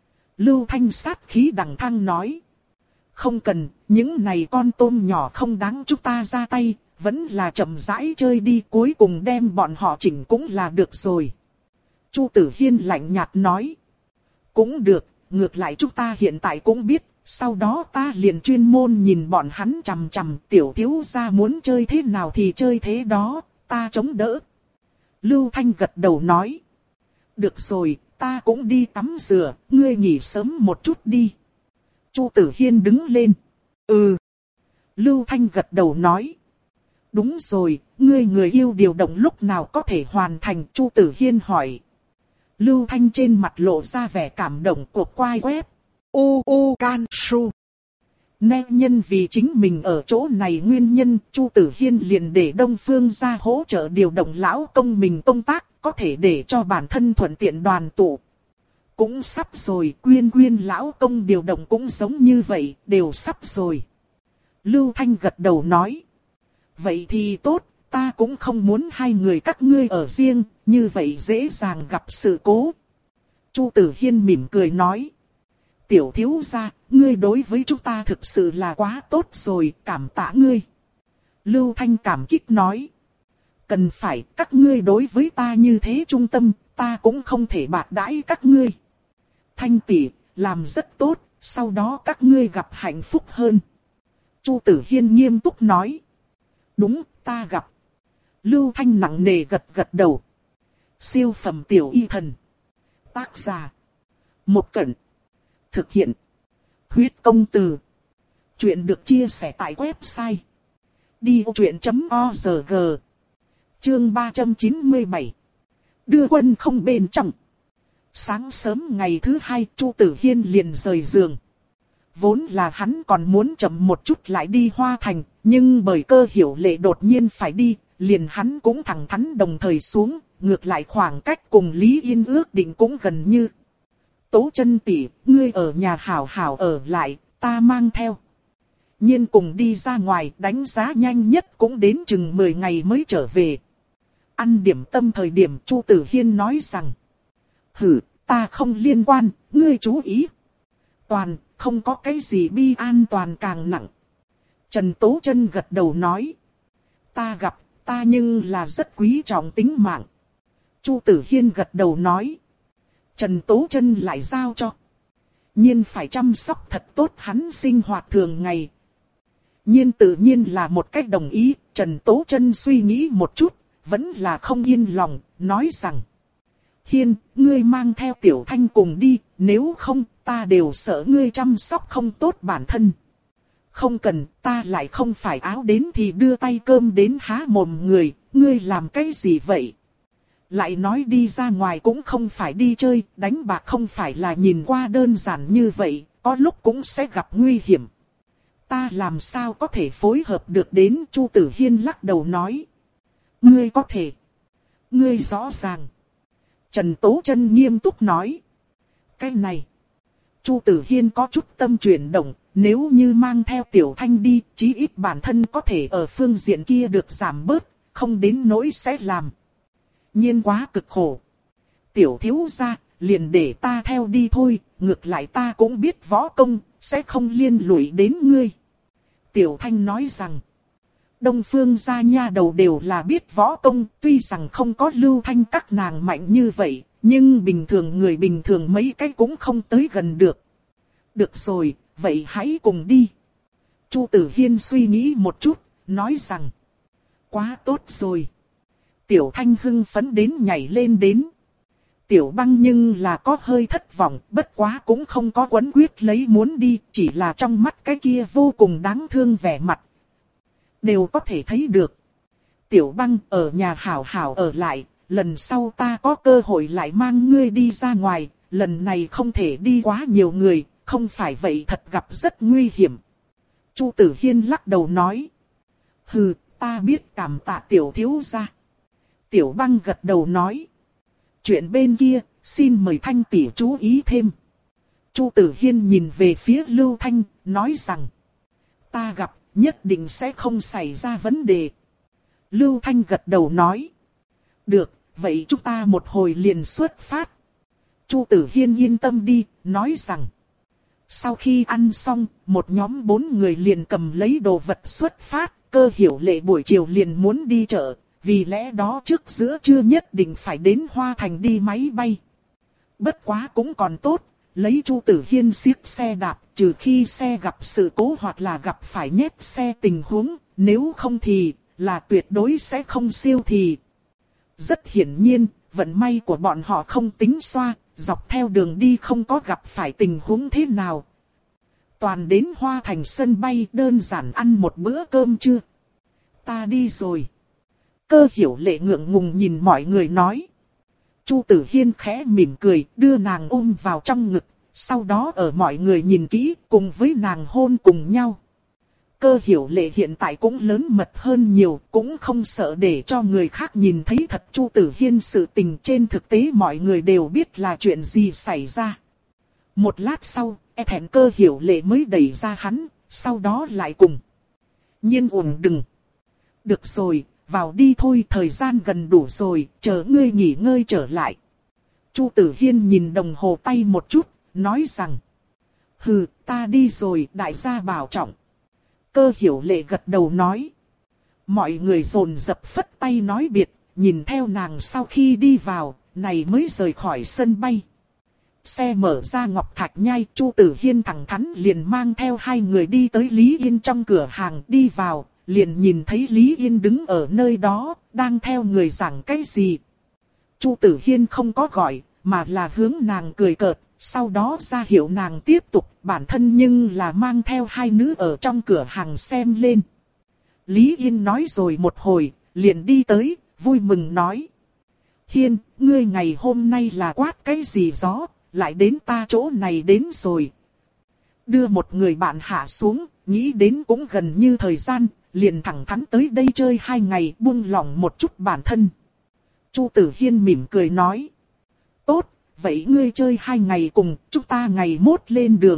Lưu Thanh sát khí đằng thăng nói. Không cần, những này con tôm nhỏ không đáng chúng ta ra tay, vẫn là chậm rãi chơi đi, cuối cùng đem bọn họ chỉnh cũng là được rồi. Chu Tử Hiên lạnh nhạt nói. Cũng được, ngược lại chúng ta hiện tại cũng biết, sau đó ta liền chuyên môn nhìn bọn hắn chằm chằm, tiểu thiếu gia muốn chơi thế nào thì chơi thế đó, ta chống đỡ. Lưu Thanh gật đầu nói. Được rồi, ta cũng đi tắm rửa, ngươi nghỉ sớm một chút đi. Chu Tử Hiên đứng lên. Ừ. Lưu Thanh gật đầu nói. Đúng rồi, ngươi người yêu điều động lúc nào có thể hoàn thành? Chu Tử Hiên hỏi. Lưu Thanh trên mặt lộ ra vẻ cảm động của quai web. U U Can Su. Nè nhân vì chính mình ở chỗ này nguyên nhân, Chu Tử Hiên liền để Đông Phương ra hỗ trợ điều động lão công mình công tác, có thể để cho bản thân thuận tiện đoàn tụ. Cũng sắp rồi, Quyên Quyên lão công điều động cũng giống như vậy, đều sắp rồi. Lưu Thanh gật đầu nói. Vậy thì tốt, ta cũng không muốn hai người các ngươi ở riêng, như vậy dễ dàng gặp sự cố. Chu Tử Hiên mỉm cười nói. Tiểu thiếu gia, ngươi đối với chúng ta thực sự là quá tốt rồi, cảm tạ ngươi. Lưu Thanh cảm kích nói. Cần phải, các ngươi đối với ta như thế trung tâm, ta cũng không thể bạc đãi các ngươi. Thanh tỷ, làm rất tốt, sau đó các ngươi gặp hạnh phúc hơn. Chu Tử Hiên nghiêm túc nói. Đúng, ta gặp. Lưu Thanh nặng nề gật gật đầu. Siêu phẩm tiểu y thần. Tác giả. Một Cẩn. Thực hiện. Huyết công từ. Chuyện được chia sẻ tại website. đi vô chuyện chấm org. Chương ba trăm chín mươi bảy. Đưa quân không bên trong. Sáng sớm ngày thứ hai, Chu Tử Hiên liền rời giường. Vốn là hắn còn muốn chậm một chút lại đi Hoa Thành, nhưng bởi Cơ Hiểu Lệ đột nhiên phải đi, liền hắn cũng thẳng thắn đồng thời xuống, ngược lại khoảng cách cùng Lý Yên ước định cũng gần như. Tố Chân tỷ, ngươi ở nhà hảo hảo ở lại, ta mang theo. Nhiên cùng đi ra ngoài, đánh giá nhanh nhất cũng đến chừng mười ngày mới trở về. Ăn điểm tâm thời điểm Chu Tử Hiên nói rằng. Hử, ta không liên quan, ngươi chú ý. Toàn, không có cái gì bi an toàn càng nặng. Trần Tố Chân gật đầu nói. Ta gặp, ta nhưng là rất quý trọng tính mạng. Chu Tử Hiên gật đầu nói. Trần Tố Chân lại giao cho. Nhiên phải chăm sóc thật tốt hắn sinh hoạt thường ngày. Nhiên tự nhiên là một cách đồng ý, Trần Tố Chân suy nghĩ một chút, vẫn là không yên lòng, nói rằng. Hiên, ngươi mang theo Tiểu Thanh cùng đi, nếu không, ta đều sợ ngươi chăm sóc không tốt bản thân. Không cần, ta lại không phải áo đến thì đưa tay cơm đến há mồm người, ngươi làm cái gì vậy? Lại nói đi ra ngoài cũng không phải đi chơi, đánh bạc không phải là nhìn qua đơn giản như vậy, có lúc cũng sẽ gặp nguy hiểm. Ta làm sao có thể phối hợp được đến, Chu Tử Hiên lắc đầu nói. Ngươi có thể. Ngươi rõ ràng. Trần Tố Chân nghiêm túc nói. Cái này. Chu Tử Hiên có chút tâm chuyển động, nếu như mang theo Tiểu Thanh đi, chí ít bản thân có thể ở phương diện kia được giảm bớt, không đến nỗi sẽ làm. Nhiên quá cực khổ. Tiểu thiếu gia, liền để ta theo đi thôi, ngược lại ta cũng biết võ công, sẽ không liên lụy đến ngươi. Tiểu Thanh nói rằng. Đông Phương gia nha đầu đều là biết võ công, tuy rằng không có Lưu Thanh các nàng mạnh như vậy, nhưng bình thường người bình thường mấy cái cũng không tới gần được. Được rồi, vậy hãy cùng đi. Chu Tử Hiên suy nghĩ một chút, nói rằng. Quá tốt rồi. Tiểu Thanh hưng phấn đến nhảy lên đến. Tiểu Băng nhưng là có hơi thất vọng, bất quá cũng không có quấn quyết lấy muốn đi, chỉ là trong mắt cái kia vô cùng đáng thương vẻ mặt. Đều có thể thấy được. Tiểu Băng ở nhà hảo hảo ở lại, lần sau ta có cơ hội lại mang ngươi đi ra ngoài, lần này không thể đi quá nhiều người, không phải vậy thật gặp rất nguy hiểm. Chu Tử Hiên lắc đầu nói. Hừ, ta biết cảm tạ tiểu thiếu gia. Tiểu Băng gật đầu nói. Chuyện bên kia, xin mời Thanh tỷ chú ý thêm. Chu Tử Hiên nhìn về phía Lưu Thanh, nói rằng. Ta gặp, nhất định sẽ không xảy ra vấn đề. Lưu Thanh gật đầu nói. Được, vậy chúng ta một hồi liền xuất phát. Chu Tử Hiên yên tâm đi, nói rằng. Sau khi ăn xong, một nhóm bốn người liền cầm lấy đồ vật xuất phát. Cơ Hiểu Lệ buổi chiều liền muốn đi chợ, vì lẽ đó trước giữa trưa nhất định phải đến Hoa Thành đi máy bay. Bất quá cũng còn tốt, lấy Chu Tử Hiên siết xe đạp, trừ khi xe gặp sự cố hoặc là gặp phải nhét xe tình huống, nếu không thì là tuyệt đối sẽ không siêu thì. Rất hiển nhiên, vận may của bọn họ không tính xoa, dọc theo đường đi không có gặp phải tình huống thế nào. Toàn đến Hoa Thành sân bay đơn giản ăn một bữa cơm trưa. Ta đi rồi. Cơ Hiểu Lệ ngượng ngùng nhìn mọi người nói. Chu Tử Hiên khẽ mỉm cười, đưa nàng ôm vào trong ngực, sau đó ở mọi người nhìn kỹ, cùng với nàng hôn cùng nhau. Cơ Hiểu Lệ hiện tại cũng lớn mật hơn nhiều, cũng không sợ để cho người khác nhìn thấy thật Chu Tử Hiên sự tình, trên thực tế mọi người đều biết là chuyện gì xảy ra. Một lát sau, e thẹn Cơ Hiểu Lệ mới đẩy ra hắn, sau đó lại cùng. Nhiên uổng đừng. Được rồi, vào đi thôi, thời gian gần đủ rồi, chờ ngươi nghỉ ngơi trở lại. Chu Tử Hiên nhìn đồng hồ tay một chút, nói rằng. Hừ, ta đi rồi, đại gia bảo trọng. Cơ Hiểu Lệ gật đầu nói. Mọi người dồn dập phất tay nói biệt, nhìn theo nàng sau khi đi vào, này mới rời khỏi sân bay. Xe mở ra Ngọc Thạch Nhai, Chu Tử Hiên thẳng thắn liền mang theo hai người đi tới Lý Yên trong cửa hàng, đi vào, liền nhìn thấy Lý Yên đứng ở nơi đó, đang theo người giảng cái gì. Chu Tử Hiên không có gọi, mà là hướng nàng cười cợt, sau đó ra hiệu nàng tiếp tục, bản thân nhưng là mang theo hai nữ ở trong cửa hàng xem lên. Lý Yên nói rồi một hồi, liền đi tới, vui mừng nói. Hiên, ngươi ngày hôm nay là quát cái gì gió, lại đến ta chỗ này đến rồi. Đưa một người bạn hạ xuống, nghĩ đến cũng gần như thời gian, liền thẳng thắn tới đây chơi hai ngày, buông lỏng một chút bản thân. Chu Tử Hiên mỉm cười nói. Tốt, vậy ngươi chơi hai ngày cùng, chúng ta ngày mốt lên đường.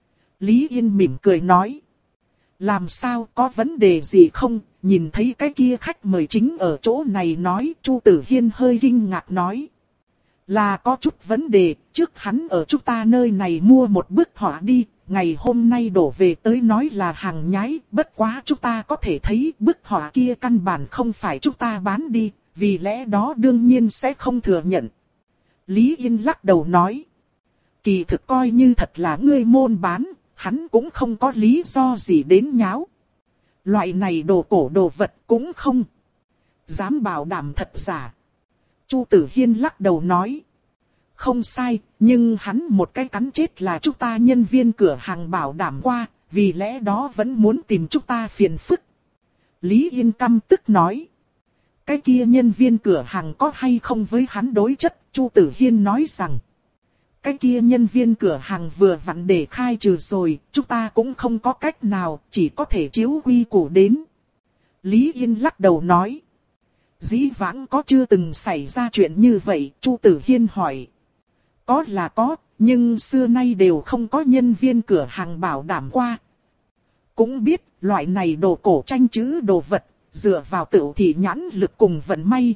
Lý Yên mỉm cười nói. Làm sao, có vấn đề gì không? Nhìn thấy cái kia khách mời chính ở chỗ này nói, Chu Tử Hiên hơi kinh ngạc nói. Là có chút vấn đề, trước hắn ở chúng ta nơi này mua một bức họa đi, ngày hôm nay đổ về tới nói là hàng nhái, bất quá chúng ta có thể thấy bức họa kia căn bản không phải chúng ta bán đi, vì lẽ đó đương nhiên sẽ không thừa nhận. Lý Yên lắc đầu nói. Kỳ thực coi như thật là ngươi môn bán, hắn cũng không có lý do gì đến nháo. Loại này đồ cổ đồ vật cũng không dám bảo đảm thật giả. Chu Tử Hiên lắc đầu nói. Không sai, nhưng hắn một cái cắn chết là chúng ta nhân viên cửa hàng bảo đảm qua, vì lẽ đó vẫn muốn tìm chúng ta phiền phức. Lý Yên căm tức nói. Cái kia nhân viên cửa hàng có hay không với hắn đối chất, Chu Tử Hiên nói rằng. Cái kia nhân viên cửa hàng vừa vặn để khai trừ rồi, chúng ta cũng không có cách nào, chỉ có thể chiếu quy củ đến. Lý Yên lắc đầu nói. Dĩ vãng có chưa từng xảy ra chuyện như vậy, Chu Tử Hiên hỏi. Có là có, nhưng xưa nay đều không có nhân viên cửa hàng bảo đảm qua. Cũng biết, loại này đồ cổ tranh chữ đồ vật, dựa vào tự thị nhãn lực cùng vận may.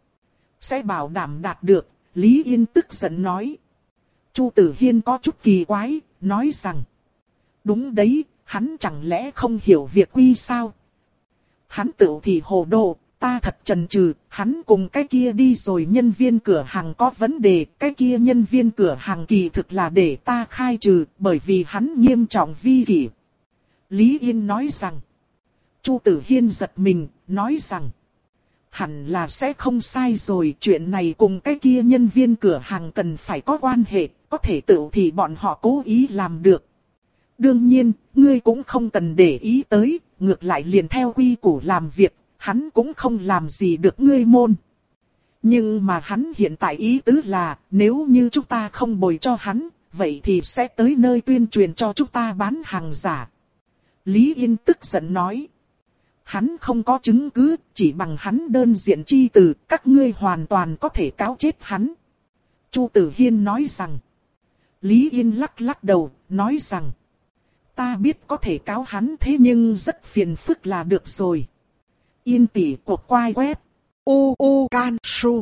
Sẽ bảo đảm đạt được, Lý Yên tức giận nói. Chu Tử Hiên có chút kỳ quái, nói rằng. Đúng đấy, hắn chẳng lẽ không hiểu việc quy sao? Hắn tự thị hồ đồ, ta thật chần chừ, hắn cùng cái kia đi rồi nhân viên cửa hàng có vấn đề, cái kia nhân viên cửa hàng kỳ thực là để ta khai trừ, bởi vì hắn nghiêm trọng vi kỷ. Lý Yên nói rằng. Chu Tử Hiên giật mình, nói rằng. Hẳn là sẽ không sai rồi, chuyện này cùng cái kia nhân viên cửa hàng cần phải có quan hệ, có thể tự thì bọn họ cố ý làm được. Đương nhiên, ngươi cũng không cần để ý tới, ngược lại liền theo quy củ làm việc, hắn cũng không làm gì được ngươi môn. Nhưng mà hắn hiện tại ý tứ là, nếu như chúng ta không bồi cho hắn, vậy thì sẽ tới nơi tuyên truyền cho chúng ta bán hàng giả. Lý Yên tức giận nói. Hắn không có chứng cứ, chỉ bằng hắn đơn diện chi từ, các ngươi hoàn toàn có thể cáo chết hắn. Chu Tử Hiên nói rằng. Lý Yên lắc lắc đầu, nói rằng. Ta biết có thể cáo hắn thế nhưng rất phiền phức là được rồi. Yên tỷ cuộc quay web. U U Can Su.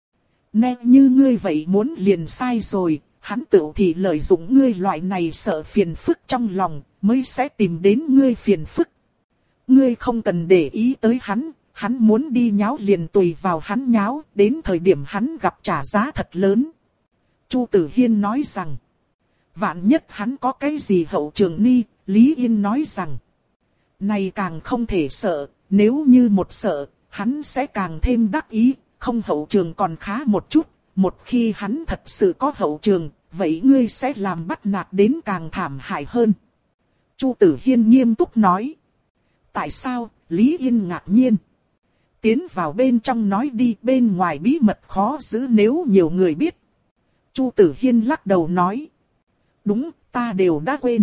Nè như ngươi vậy muốn liền sai rồi, hắn tự thì lợi dụng ngươi loại này sợ phiền phức trong lòng, mới sẽ tìm đến ngươi phiền phức. Ngươi không cần để ý tới hắn, hắn muốn đi nháo liền tùy vào hắn nháo, đến thời điểm hắn gặp trả giá thật lớn. Chu Tử Hiên nói rằng, vạn nhất hắn có cái gì hậu trường ni, Lý Yên nói rằng, này càng không thể sợ, nếu như một sợ, hắn sẽ càng thêm đắc ý, không hậu trường còn khá một chút, một khi hắn thật sự có hậu trường, vậy ngươi sẽ làm bắt nạt đến càng thảm hại hơn. Chu Tử Hiên nghiêm túc nói. Tại sao? Lý Yên ngạc nhiên. Tiến vào bên trong nói đi, bên ngoài bí mật khó giữ nếu nhiều người biết. Chu Tử Hiên lắc đầu nói. Đúng, ta đều đã quên.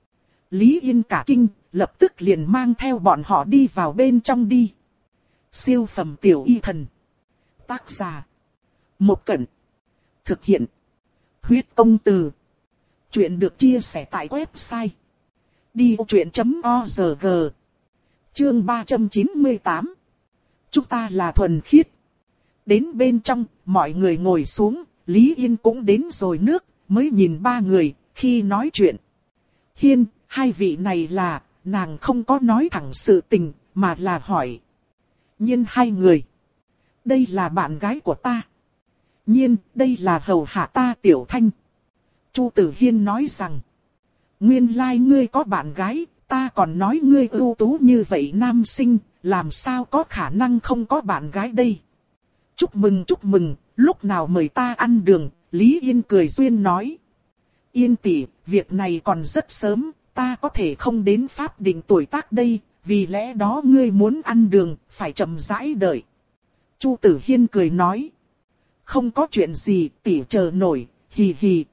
Lý Yên cả kinh, lập tức liền mang theo bọn họ đi vào bên trong đi. Siêu phẩm tiểu y thần. Tác giả. Một Cẩn. Thực hiện. Huyết công từ. Chuyện được chia sẻ tại website. đi ô chuyện chấm org. Chương ba trăm chín mươi tám. Chúng ta là thuần khiết. Đến bên trong, mọi người ngồi xuống, Lý Yên cũng đến rồi nước, mới nhìn ba người, khi nói chuyện. Hiên, hai vị này là, nàng không có nói thẳng sự tình, mà là hỏi. Nhiên hai người. Đây là bạn gái của ta. Nhiên, đây là hầu hạ ta Tiểu Thanh. Chu Tử Hiên nói rằng. Nguyên lai like ngươi có bạn gái, ta còn nói ngươi ưu tú như vậy nam sinh, làm sao có khả năng không có bạn gái đây. Chúc mừng chúc mừng, lúc nào mời ta ăn đường, Lý Yên cười duyên nói. Yên tỷ, việc này còn rất sớm, ta có thể không đến pháp định tuổi tác đây, vì lẽ đó ngươi muốn ăn đường, phải chậm rãi đợi. Chu Tử Hiên cười nói. Không có chuyện gì, tỷ chờ nổi, hì hì.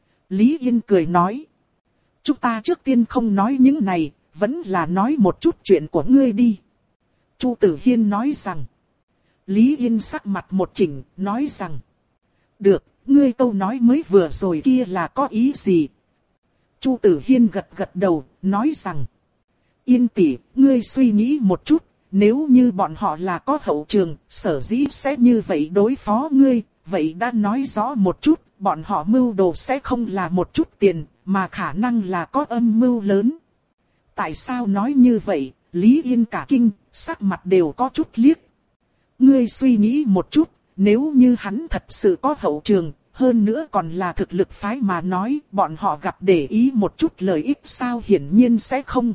Lý Yên cười nói. Chúng ta trước tiên không nói những này, vẫn là nói một chút chuyện của ngươi đi. Chu Tử Hiên nói rằng. Lý Yên sắc mặt một chỉnh, nói rằng. Được, ngươi câu nói mới vừa rồi kia là có ý gì? Chu Tử Hiên gật gật đầu, nói rằng. Yên tỷ, ngươi suy nghĩ một chút, nếu như bọn họ là có hậu trường, sở dĩ sẽ như vậy đối phó ngươi, vậy đã nói rõ một chút, bọn họ mưu đồ sẽ không là một chút tiền, mà khả năng là có âm mưu lớn. Tại sao nói như vậy? Lý Yên cả kinh, sắc mặt đều có chút liếc. Ngươi suy nghĩ một chút, nếu như hắn thật sự có hậu trường, hơn nữa còn là thực lực phái mà nói, bọn họ gặp để ý một chút lợi ích sao, hiển nhiên sẽ không.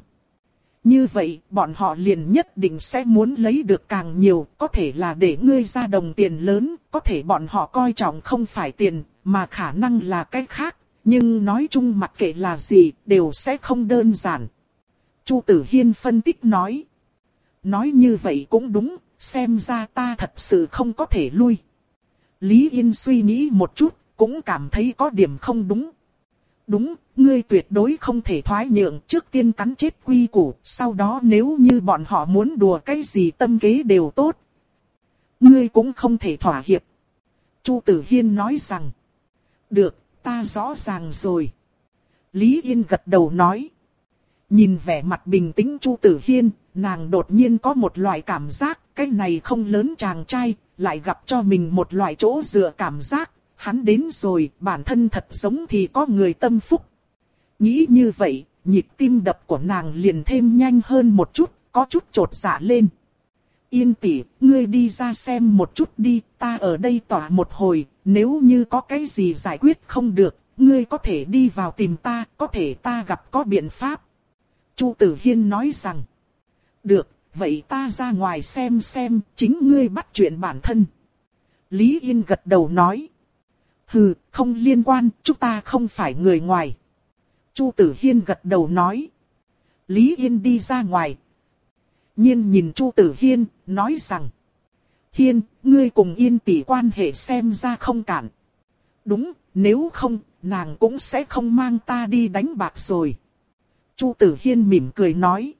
Như vậy, bọn họ liền nhất định sẽ muốn lấy được càng nhiều, có thể là để ngươi ra đồng tiền lớn, có thể bọn họ coi trọng không phải tiền, mà khả năng là cái khác, nhưng nói chung mặc kệ là gì, đều sẽ không đơn giản. Chu Tử Hiên phân tích nói. Nói như vậy cũng đúng, xem ra ta thật sự không có thể lui. Lý Yên suy nghĩ một chút, cũng cảm thấy có điểm không đúng. Đúng, ngươi tuyệt đối không thể thoái nhượng, trước tiên cắn chết quy củ, sau đó nếu như bọn họ muốn đùa cái gì tâm kế đều tốt. Ngươi cũng không thể thỏa hiệp. Chu Tử Hiên nói rằng. Được, ta rõ ràng rồi. Lý Yên gật đầu nói. Nhìn vẻ mặt bình tĩnh Chu Tử Hiên, nàng đột nhiên có một loại cảm giác, cái này không lớn chàng trai, lại gặp cho mình một loại chỗ dựa cảm giác. Hắn đến rồi, bản thân thật giống thì có người tâm phúc. Nghĩ như vậy, nhịp tim đập của nàng liền thêm nhanh hơn một chút, có chút chột dạ lên. Yên tỷ, ngươi đi ra xem một chút đi, ta ở đây tỏa một hồi, nếu như có cái gì giải quyết không được, ngươi có thể đi vào tìm ta, có thể ta gặp có biện pháp. Chu Tử Hiên nói rằng. Được, vậy ta ra ngoài xem xem, chính ngươi bắt chuyện bản thân. Lý Yên gật đầu nói. Hừ, không liên quan, chúng ta không phải người ngoài. Chu Tử Hiên gật đầu nói. Lý Yên đi ra ngoài. Nhiên nhìn Chu Tử Hiên, nói rằng. Hiên, ngươi cùng Yên tỷ quan hệ xem ra không cản. Đúng, nếu không, nàng cũng sẽ không mang ta đi đánh bạc rồi. Chu Tử Hiên mỉm cười nói.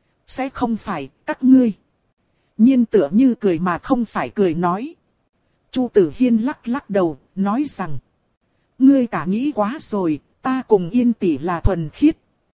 Sẽ không phải, các ngươi. Nhiên tựa như cười mà không phải cười nói. Chu Tử Hiên lắc lắc đầu, nói rằng. Ngươi cả nghĩ quá rồi, ta cùng Yên tỷ là thuần khiết.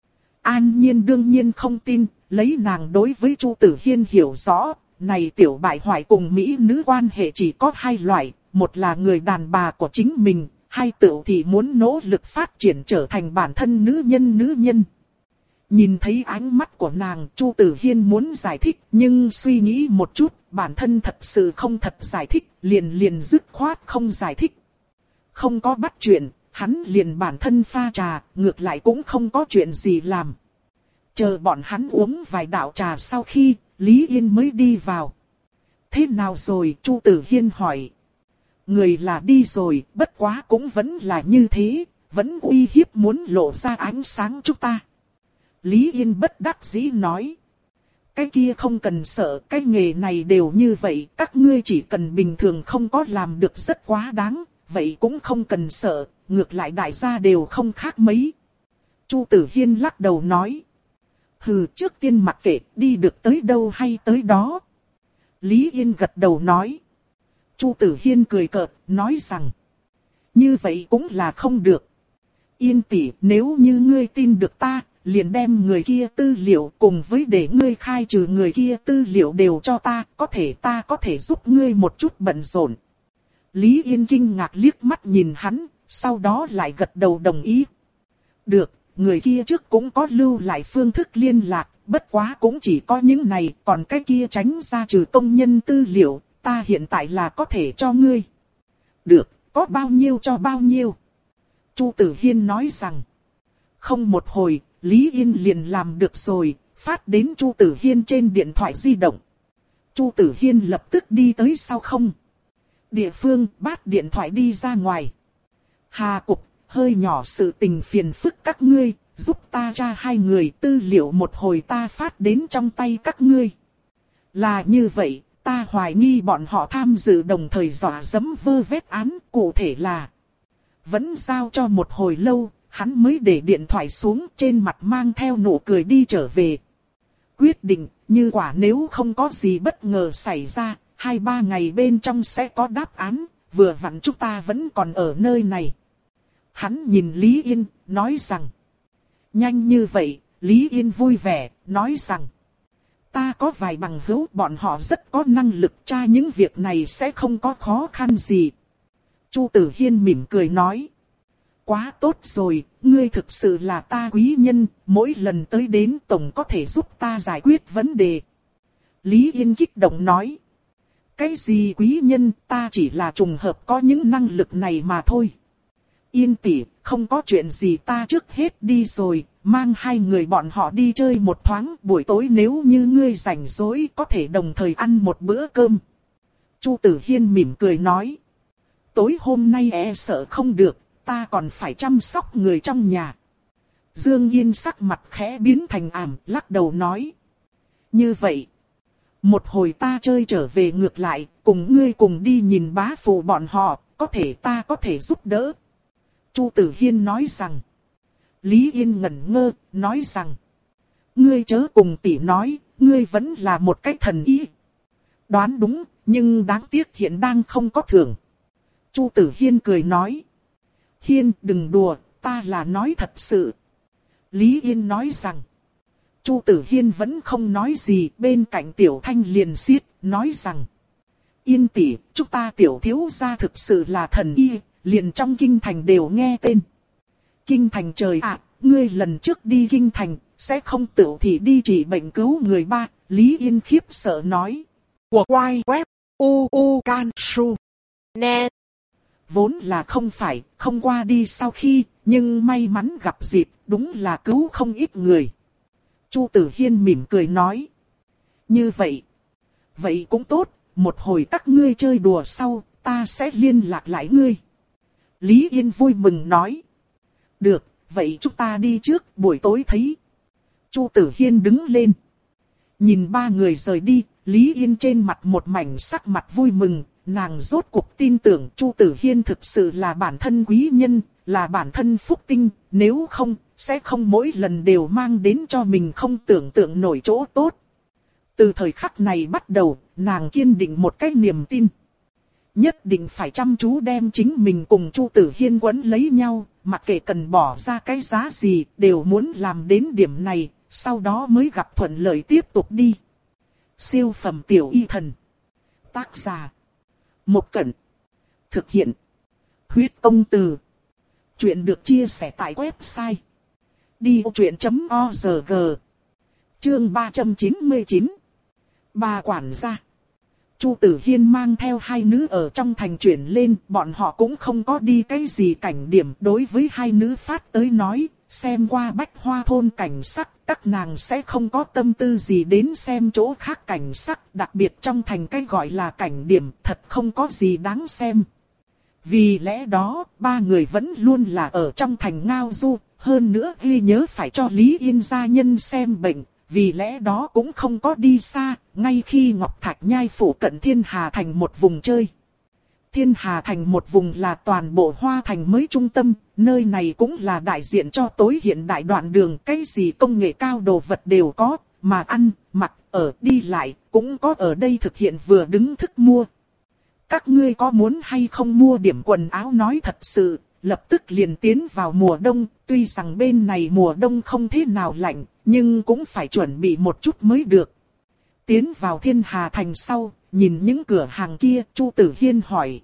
An Nhiên đương nhiên không tin, lấy nàng đối với Chu Tử Hiên hiểu rõ. Này tiểu bại hoại cùng Mỹ nữ quan hệ chỉ có hai loại, một là người đàn bà của chính mình, hai tựu thì muốn nỗ lực phát triển trở thành bản thân nữ nhân nữ nhân. Nhìn thấy ánh mắt của nàng, Chu Tử Hiên muốn giải thích, nhưng suy nghĩ một chút, bản thân thật sự không thật giải thích, liền liền dứt khoát không giải thích. Không có bắt chuyện, hắn liền bản thân pha trà, ngược lại cũng không có chuyện gì làm. Chờ bọn hắn uống vài đạo trà sau khi, Lý Yên mới đi vào. Thế nào rồi, Chu Tử Hiên hỏi. Người là đi rồi, bất quá cũng vẫn là như thế, vẫn uy hiếp muốn lộ ra ánh sáng chúng ta. Lý Yên bất đắc dĩ nói. Cái kia không cần sợ, cái nghề này đều như vậy, các ngươi chỉ cần bình thường không có làm được rất quá đáng, vậy cũng không cần sợ, ngược lại đại gia đều không khác mấy. Chu Tử Hiên lắc đầu nói. Hừ, trước tiên mặc kệ, đi được tới đâu hay tới đó. Lý Yên gật đầu nói. Chu Tử Hiên cười cợt, nói rằng. Như vậy cũng là không được. Yên tỷ, nếu như ngươi tin được ta, liền đem người kia tư liệu cùng với để ngươi khai trừ người kia tư liệu đều cho ta, có thể ta có thể giúp ngươi một chút bận rộn. Lý Yên kinh ngạc liếc mắt nhìn hắn, sau đó lại gật đầu đồng ý. Được, người kia trước cũng có lưu lại phương thức liên lạc, bất quá cũng chỉ có những này, còn cái kia tránh ra trừ công nhân tư liệu, ta hiện tại là có thể cho ngươi. Được, có bao nhiêu cho bao nhiêu. Chu Tử Hiên nói rằng. Không một hồi, Lý Yên liền làm được rồi, phát đến Chu Tử Hiên trên điện thoại di động. Chu Tử Hiên lập tức đi tới sau không địa phương, bắt điện thoại đi ra ngoài. Hà Cục, hơi nhỏ sự tình phiền phức các ngươi, giúp ta tra hai người, tư liệu một hồi ta phát đến trong tay các ngươi. Là như vậy, ta hoài nghi bọn họ tham dự đồng thời dọa dẫm vơ vét án, cụ thể là vẫn giao cho một hồi lâu, hắn mới để điện thoại xuống, trên mặt mang theo nụ cười đi trở về. Quyết định, như quả nếu không có gì bất ngờ xảy ra, hai ba ngày bên trong sẽ có đáp án, vừa vặn chúng ta vẫn còn ở nơi này. Hắn nhìn Lý Yên, nói rằng. Nhanh như vậy, Lý Yên vui vẻ, nói rằng. Ta có vài bằng hữu, bọn họ rất có năng lực, tra những việc này sẽ không có khó khăn gì. Chu Tử Hiên mỉm cười nói. Quá tốt rồi, ngươi thực sự là ta quý nhân, mỗi lần tới đến tổng có thể giúp ta giải quyết vấn đề. Lý Yên kích động nói. Cái gì quý nhân, ta chỉ là trùng hợp có những năng lực này mà thôi. Yên tỷ, không có chuyện gì, ta trước hết đi rồi, mang hai người bọn họ đi chơi một thoáng, buổi tối nếu như ngươi rảnh rỗi có thể đồng thời ăn một bữa cơm. Chu Tử Hiên mỉm cười nói. Tối hôm nay e sợ không được, ta còn phải chăm sóc người trong nhà. Dương Yên sắc mặt khẽ biến thành ảm, lắc đầu nói. Như vậy, một hồi ta chơi trở về ngược lại, cùng ngươi cùng đi nhìn bá phụ bọn họ, có thể ta có thể giúp đỡ. Chu Tử Hiên nói rằng. Lý Yên ngẩn ngơ, nói rằng. Ngươi chớ cùng tỷ nói, ngươi vẫn là một cái thần y. Đoán đúng, nhưng đáng tiếc hiện đang không có thưởng. Chu Tử Hiên cười nói. Hiên đừng đùa, ta là nói thật sự. Lý Yên nói rằng. Chu Tử Hiên vẫn không nói gì, bên cạnh Tiểu Thanh liền xiết, nói rằng. Yên tỷ, chúng ta Tiểu thiếu gia thực sự là thần y, liền trong kinh thành đều nghe tên. Kinh thành trời ạ, ngươi lần trước đi kinh thành, sẽ không tự thì đi trị bệnh cứu người ba, Lý Yên khiếp sợ nói. Của quay web, u u can su, net. Vốn là không phải, không qua đi sau khi, nhưng may mắn gặp dịp, đúng là cứu không ít người. Chu Tử Hiên mỉm cười nói. Như vậy, vậy cũng tốt, một hồi các ngươi chơi đùa sau, ta sẽ liên lạc lại ngươi. Lý Yên vui mừng nói. Được, vậy chúng ta đi trước, buổi tối thấy. Chu Tử Hiên đứng lên. Nhìn ba người rời đi, Lý Yên trên mặt một mảnh sắc mặt vui mừng, nàng rốt cuộc tin tưởng Chu Tử Hiên thực sự là bản thân quý nhân, là bản thân phúc tinh, nếu không, sẽ không mỗi lần đều mang đến cho mình không tưởng tượng nổi chỗ tốt. Từ thời khắc này bắt đầu, nàng kiên định một cái niềm tin. Nhất định phải chăm chú đem chính mình cùng Chu Tử Hiên quấn lấy nhau, mặc kệ cần bỏ ra cái giá gì, đều muốn làm đến điểm này, sau đó mới gặp thuận lợi tiếp tục đi. Siêu phẩm tiểu y thần. Tác giả. Một Cẩn. Thực hiện. Huyết Công Từ. Chuyện được chia sẻ tại website. đi vô chuyện chấm org. Chương ba trăm chín mươi chín. Bà quản gia. Chu Tử Hiên mang theo hai nữ ở trong thành chuyển lên, bọn họ cũng không có đi cái gì cảnh điểm. Đối với hai nữ phát tới nói, xem qua Bách Hoa thôn cảnh sắc, các nàng sẽ không có tâm tư gì đến xem chỗ khác cảnh sắc. Đặc biệt trong thành cái gọi là cảnh điểm, thật không có gì đáng xem. Vì lẽ đó, ba người vẫn luôn là ở trong thành ngao du, hơn nữa ghi nhớ phải cho Lý Yên gia nhân xem bệnh. Vì lẽ đó cũng không có đi xa, ngay khi Ngọc Thạch Nhai phủ cận Thiên Hà Thành một vùng chơi. Thiên Hà Thành một vùng là toàn bộ Hoa Thành mới trung tâm, nơi này cũng là đại diện cho tối hiện đại đoạn đường, cái gì công nghệ cao đồ vật đều có, mà ăn, mặc, ở, đi lại, cũng có ở đây thực hiện vừa đứng thức mua. Các ngươi có muốn hay không mua điểm quần áo nói thật sự, lập tức liền tiến vào mùa đông, tuy rằng bên này mùa đông không thế nào lạnh, nhưng cũng phải chuẩn bị một chút mới được. Tiến vào Thiên Hà Thành sau, nhìn những cửa hàng kia, Chu Tử Hiên hỏi.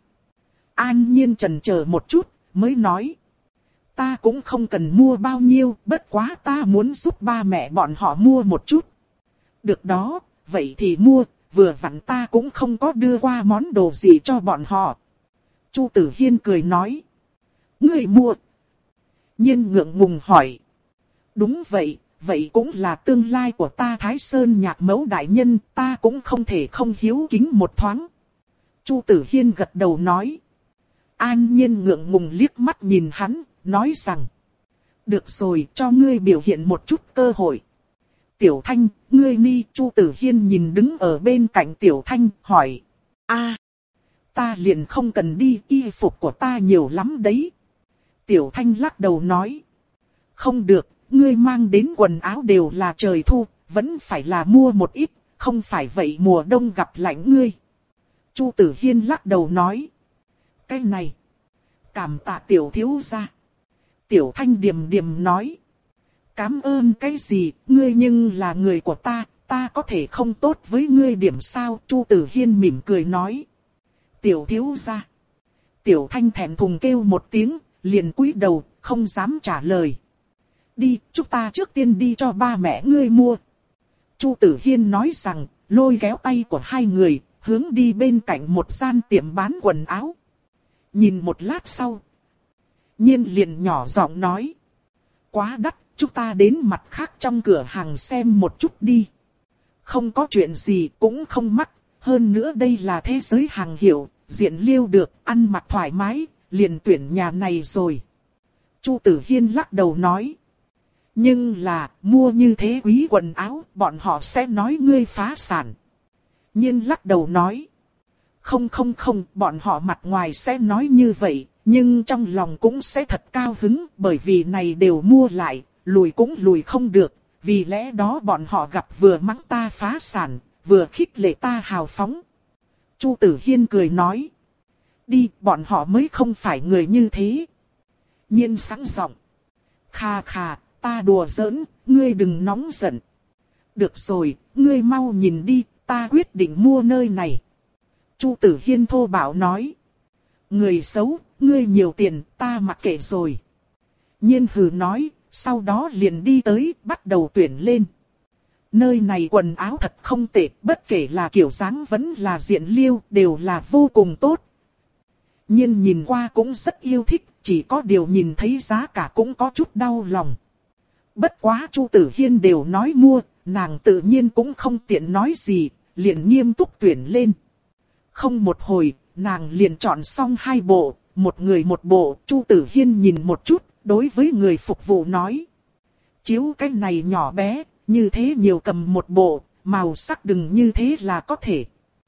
An Nhiên chần chờ một chút, mới nói. Ta cũng không cần mua bao nhiêu, bất quá ta muốn giúp ba mẹ bọn họ mua một chút. Được đó, vậy thì mua, vừa vặn ta cũng không có đưa qua món đồ gì cho bọn họ. Chu Tử Hiên cười nói. Ngươi mua. Nhiên ngượng ngùng hỏi. Đúng vậy, vậy cũng là tương lai của ta Thái Sơn Nhạc Mẫu đại nhân, ta cũng không thể không hiếu kính một thoáng. Chu Tử Hiên gật đầu nói. An Nhiên ngượng ngùng liếc mắt nhìn hắn, nói rằng. Được rồi, cho ngươi biểu hiện một chút cơ hội. Tiểu Thanh, ngươi ni. Chu Tử Hiên nhìn đứng ở bên cạnh Tiểu Thanh, hỏi. A, ta liền không cần đi, y phục của ta nhiều lắm đấy. Tiểu Thanh lắc đầu nói. Không được, ngươi mang đến quần áo đều là trời thu, vẫn phải là mua một ít, không phải vậy mùa đông gặp lạnh ngươi. Chu Tử Hiên lắc đầu nói. Cái này, cảm tạ tiểu thiếu gia. Tiểu Thanh điềm điềm nói. Cảm ơn cái gì, ngươi nhưng là người của ta, ta có thể không tốt với ngươi điểm sao? Chu Tử Hiên mỉm cười nói. Tiểu thiếu gia. Tiểu Thanh thẹn thùng kêu một tiếng, liền cúi đầu, không dám trả lời. Đi, chúng ta trước tiên đi cho ba mẹ ngươi mua. Chu Tử Hiên nói rằng, lôi kéo tay của hai người, hướng đi bên cạnh một gian tiệm bán quần áo. Nhìn một lát sau, Nhiên liền nhỏ giọng nói. Quá đắt, chúng ta đến mặt khác trong cửa hàng xem một chút đi. Không có chuyện gì cũng không mắc, hơn nữa đây là thế giới hàng hiệu, diện liêu được, ăn mặc thoải mái, liền tuyển nhà này rồi. Chu Tử Hiên lắc đầu nói. Nhưng là, mua như thế quý quần áo, bọn họ sẽ nói ngươi phá sản. Nhiên lắc đầu nói. Không không không, bọn họ mặt ngoài sẽ nói như vậy, nhưng trong lòng cũng sẽ thật cao hứng, bởi vì này đều mua lại, lùi cũng lùi không được, vì lẽ đó bọn họ gặp vừa mắng ta phá sản, vừa khích lệ ta hào phóng. Chu Tử Hiên cười nói. Đi, bọn họ mới không phải người như thế. Nhiên sẵn giọng. Khà khà, ta đùa giỡn, ngươi đừng nóng giận. Được rồi, ngươi mau nhìn đi, ta quyết định mua nơi này. Chu Tử Hiên thô bạo nói. Người xấu, ngươi nhiều tiền, ta mặc kệ rồi. Nhiên hừ nói, sau đó liền đi tới, bắt đầu tuyển lên. Nơi này quần áo thật không tệ, bất kể là kiểu dáng vẫn là diện liêu, đều là vô cùng tốt. Nhiên nhìn qua cũng rất yêu thích, chỉ có điều nhìn thấy giá cả cũng có chút đau lòng. Bất quá Chu Tử Hiên đều nói mua, nàng tự nhiên cũng không tiện nói gì, liền nghiêm túc tuyển lên. Không một hồi, nàng liền chọn xong hai bộ, một người một bộ. Chu Tử Hiên nhìn một chút, đối với người phục vụ nói. Chiếu cái này nhỏ bé, như thế nhiều cầm một bộ, màu sắc đừng như thế là có thể.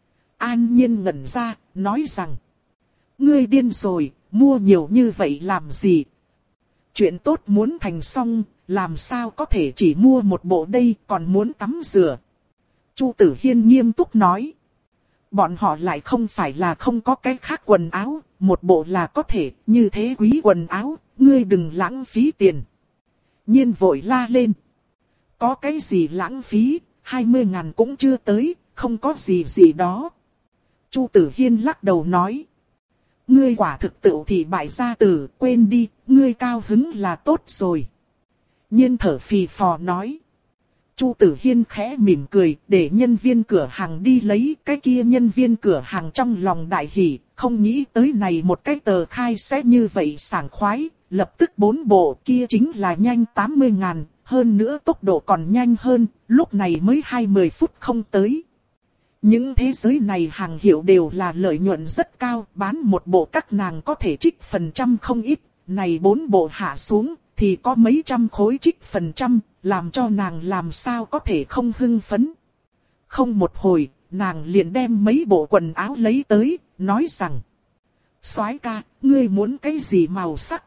An Nhiên ngẩn ra, nói rằng. Ngươi điên rồi, mua nhiều như vậy làm gì? Chuyện tốt muốn thành xong, làm sao có thể chỉ mua một bộ đây còn muốn tắm rửa? Chu Tử Hiên nghiêm túc nói. Bọn họ lại không phải là không có cái khác quần áo, một bộ là có thể, như thế quý quần áo, ngươi đừng lãng phí tiền. Nhiên vội la lên. Có cái gì lãng phí, hai mươi ngàn cũng chưa tới, không có gì gì đó. Chu Tử Hiên lắc đầu nói. Ngươi quả thực tự thì bại gia tử, quên đi, ngươi cao hứng là tốt rồi. Nhiên thở phì phò nói. Chu Tử Hiên khẽ mỉm cười, để nhân viên cửa hàng đi lấy. Cái kia nhân viên cửa hàng trong lòng đại hỉ, không nghĩ tới này một cái tờ khai sẽ như vậy sảng khoái. Lập tức bốn bộ kia chính là nhanh tám mươi ngàn, hơn nữa tốc độ còn nhanh hơn, lúc này mới hai mươi phút không tới. Những thế giới này hàng hiệu đều là lợi nhuận rất cao, bán một bộ các nàng có thể trích phần trăm không ít, này bốn bộ hạ xuống thì có mấy trăm khối trích phần trăm, làm cho nàng làm sao có thể không hưng phấn. Không một hồi, nàng liền đem mấy bộ quần áo lấy tới, nói rằng. Soái ca, ngươi muốn cái gì màu sắc?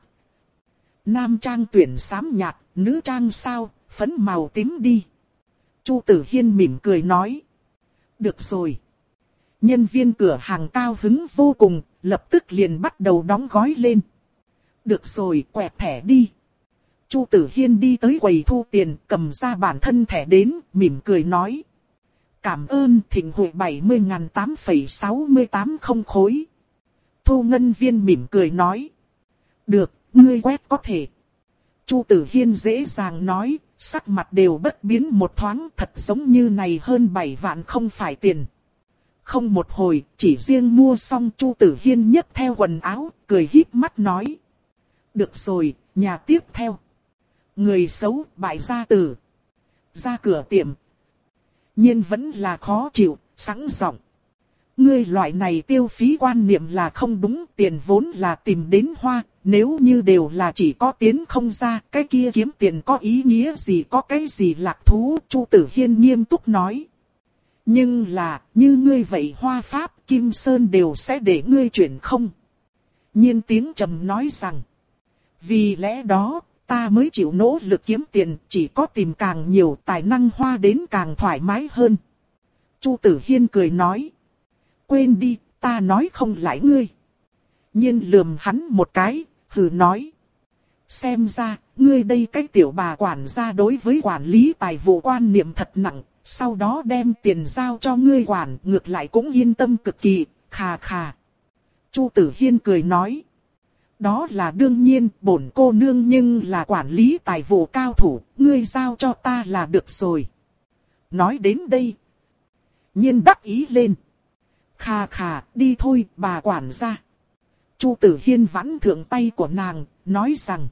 Nam trang tuyển xám nhạt, nữ trang sao, phấn màu tím đi. Chu Tử Hiên mỉm cười nói. Được rồi. Nhân viên cửa hàng cao hứng vô cùng, lập tức liền bắt đầu đóng gói lên. Được rồi, quẹt thẻ đi. Chu Tử Hiên đi tới quầy thu tiền, cầm ra bản thân thẻ đến, mỉm cười nói. Cảm ơn Thịnh Hội bảy mươi nghìn tám phẩy sáu mươi tám không khối. Thu ngân viên mỉm cười nói. Được, ngươi quét có thể. Chu Tử Hiên dễ dàng nói, sắc mặt đều bất biến một thoáng, thật giống như này hơn bảy vạn không phải tiền. Không một hồi, chỉ riêng mua xong Chu Tử Hiên nhấc theo quần áo, cười híp mắt nói. Được rồi, nhà tiếp theo. Người xấu, bại gia tử. Ra cửa tiệm. Nhiên vẫn là khó chịu, sẵn giọng. Ngươi loại này tiêu phí quan niệm là không đúng, tiền vốn là tìm đến hoa, nếu như đều là chỉ có tiến không ra, cái kia kiếm tiền có ý nghĩa gì, có cái gì lạc thú, Chu Tử Hiên nghiêm túc nói. Nhưng là, như ngươi vậy hoa pháp, Kim Sơn đều sẽ để ngươi chuyển không. Nhiên tiếng trầm nói rằng, vì lẽ đó, ta mới chịu nỗ lực kiếm tiền, chỉ có tìm càng nhiều tài năng hoa đến càng thoải mái hơn. Chu Tử Hiên cười nói, quên đi, ta nói không lại ngươi. Nhiên lườm hắn một cái, hừ nói. Xem ra, ngươi đây cái tiểu bà quản gia đối với quản lý tài vụ quan niệm thật nặng, sau đó đem tiền giao cho ngươi quản, ngược lại cũng yên tâm cực kỳ, khà khà. Chu Tử Hiên cười nói. Đó là đương nhiên, bổn cô nương nhưng là quản lý tài vụ cao thủ, ngươi giao cho ta là được rồi. Nói đến đây. Nhiên đắc ý lên. Khà khà, đi thôi, bà quản gia. Chu Tử Hiên vãn thượng tay của nàng, nói rằng.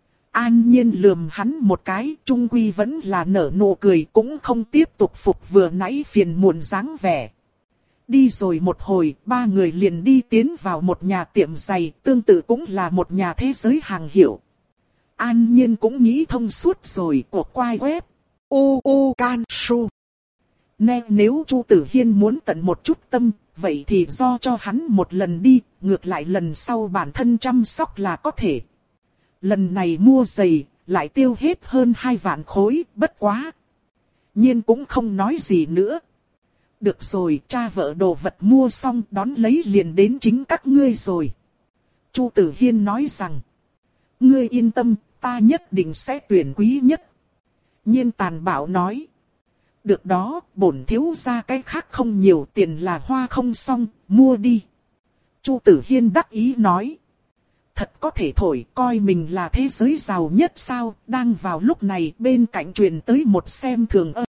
An Nhiên lườm hắn một cái, trung quy vẫn là nở nụ cười, cũng không tiếp tục phục vừa nãy phiền muộn dáng vẻ. Đi rồi một hồi, ba người liền đi tiến vào một nhà tiệm giày, tương tự cũng là một nhà thế giới hàng hiệu. An Nhiên cũng nghĩ thông suốt rồi, của quai web. U U Can Su. Nè, nếu Chu Tử Hiên muốn tận một chút tâm, vậy thì do cho hắn một lần đi, ngược lại lần sau bản thân chăm sóc là có thể. Lần này mua giày, lại tiêu hết hơn hai vạn khối, bất quá. Nhiên cũng không nói gì nữa. Được rồi, cha vợ đồ vật mua xong đón lấy liền đến chính các ngươi rồi. Chu Tử Hiên nói rằng. Ngươi yên tâm, ta nhất định sẽ tuyển quý nhất. Nhiên tàn bạo nói. Được đó, bổn thiếu gia cái khác không nhiều, tiền là hoa không xong, mua đi. Chu Tử Hiên đắc ý nói. Thật có thể thổi, coi mình là thế giới giàu nhất sao, đang vào lúc này bên cạnh truyền tới một xem thường âm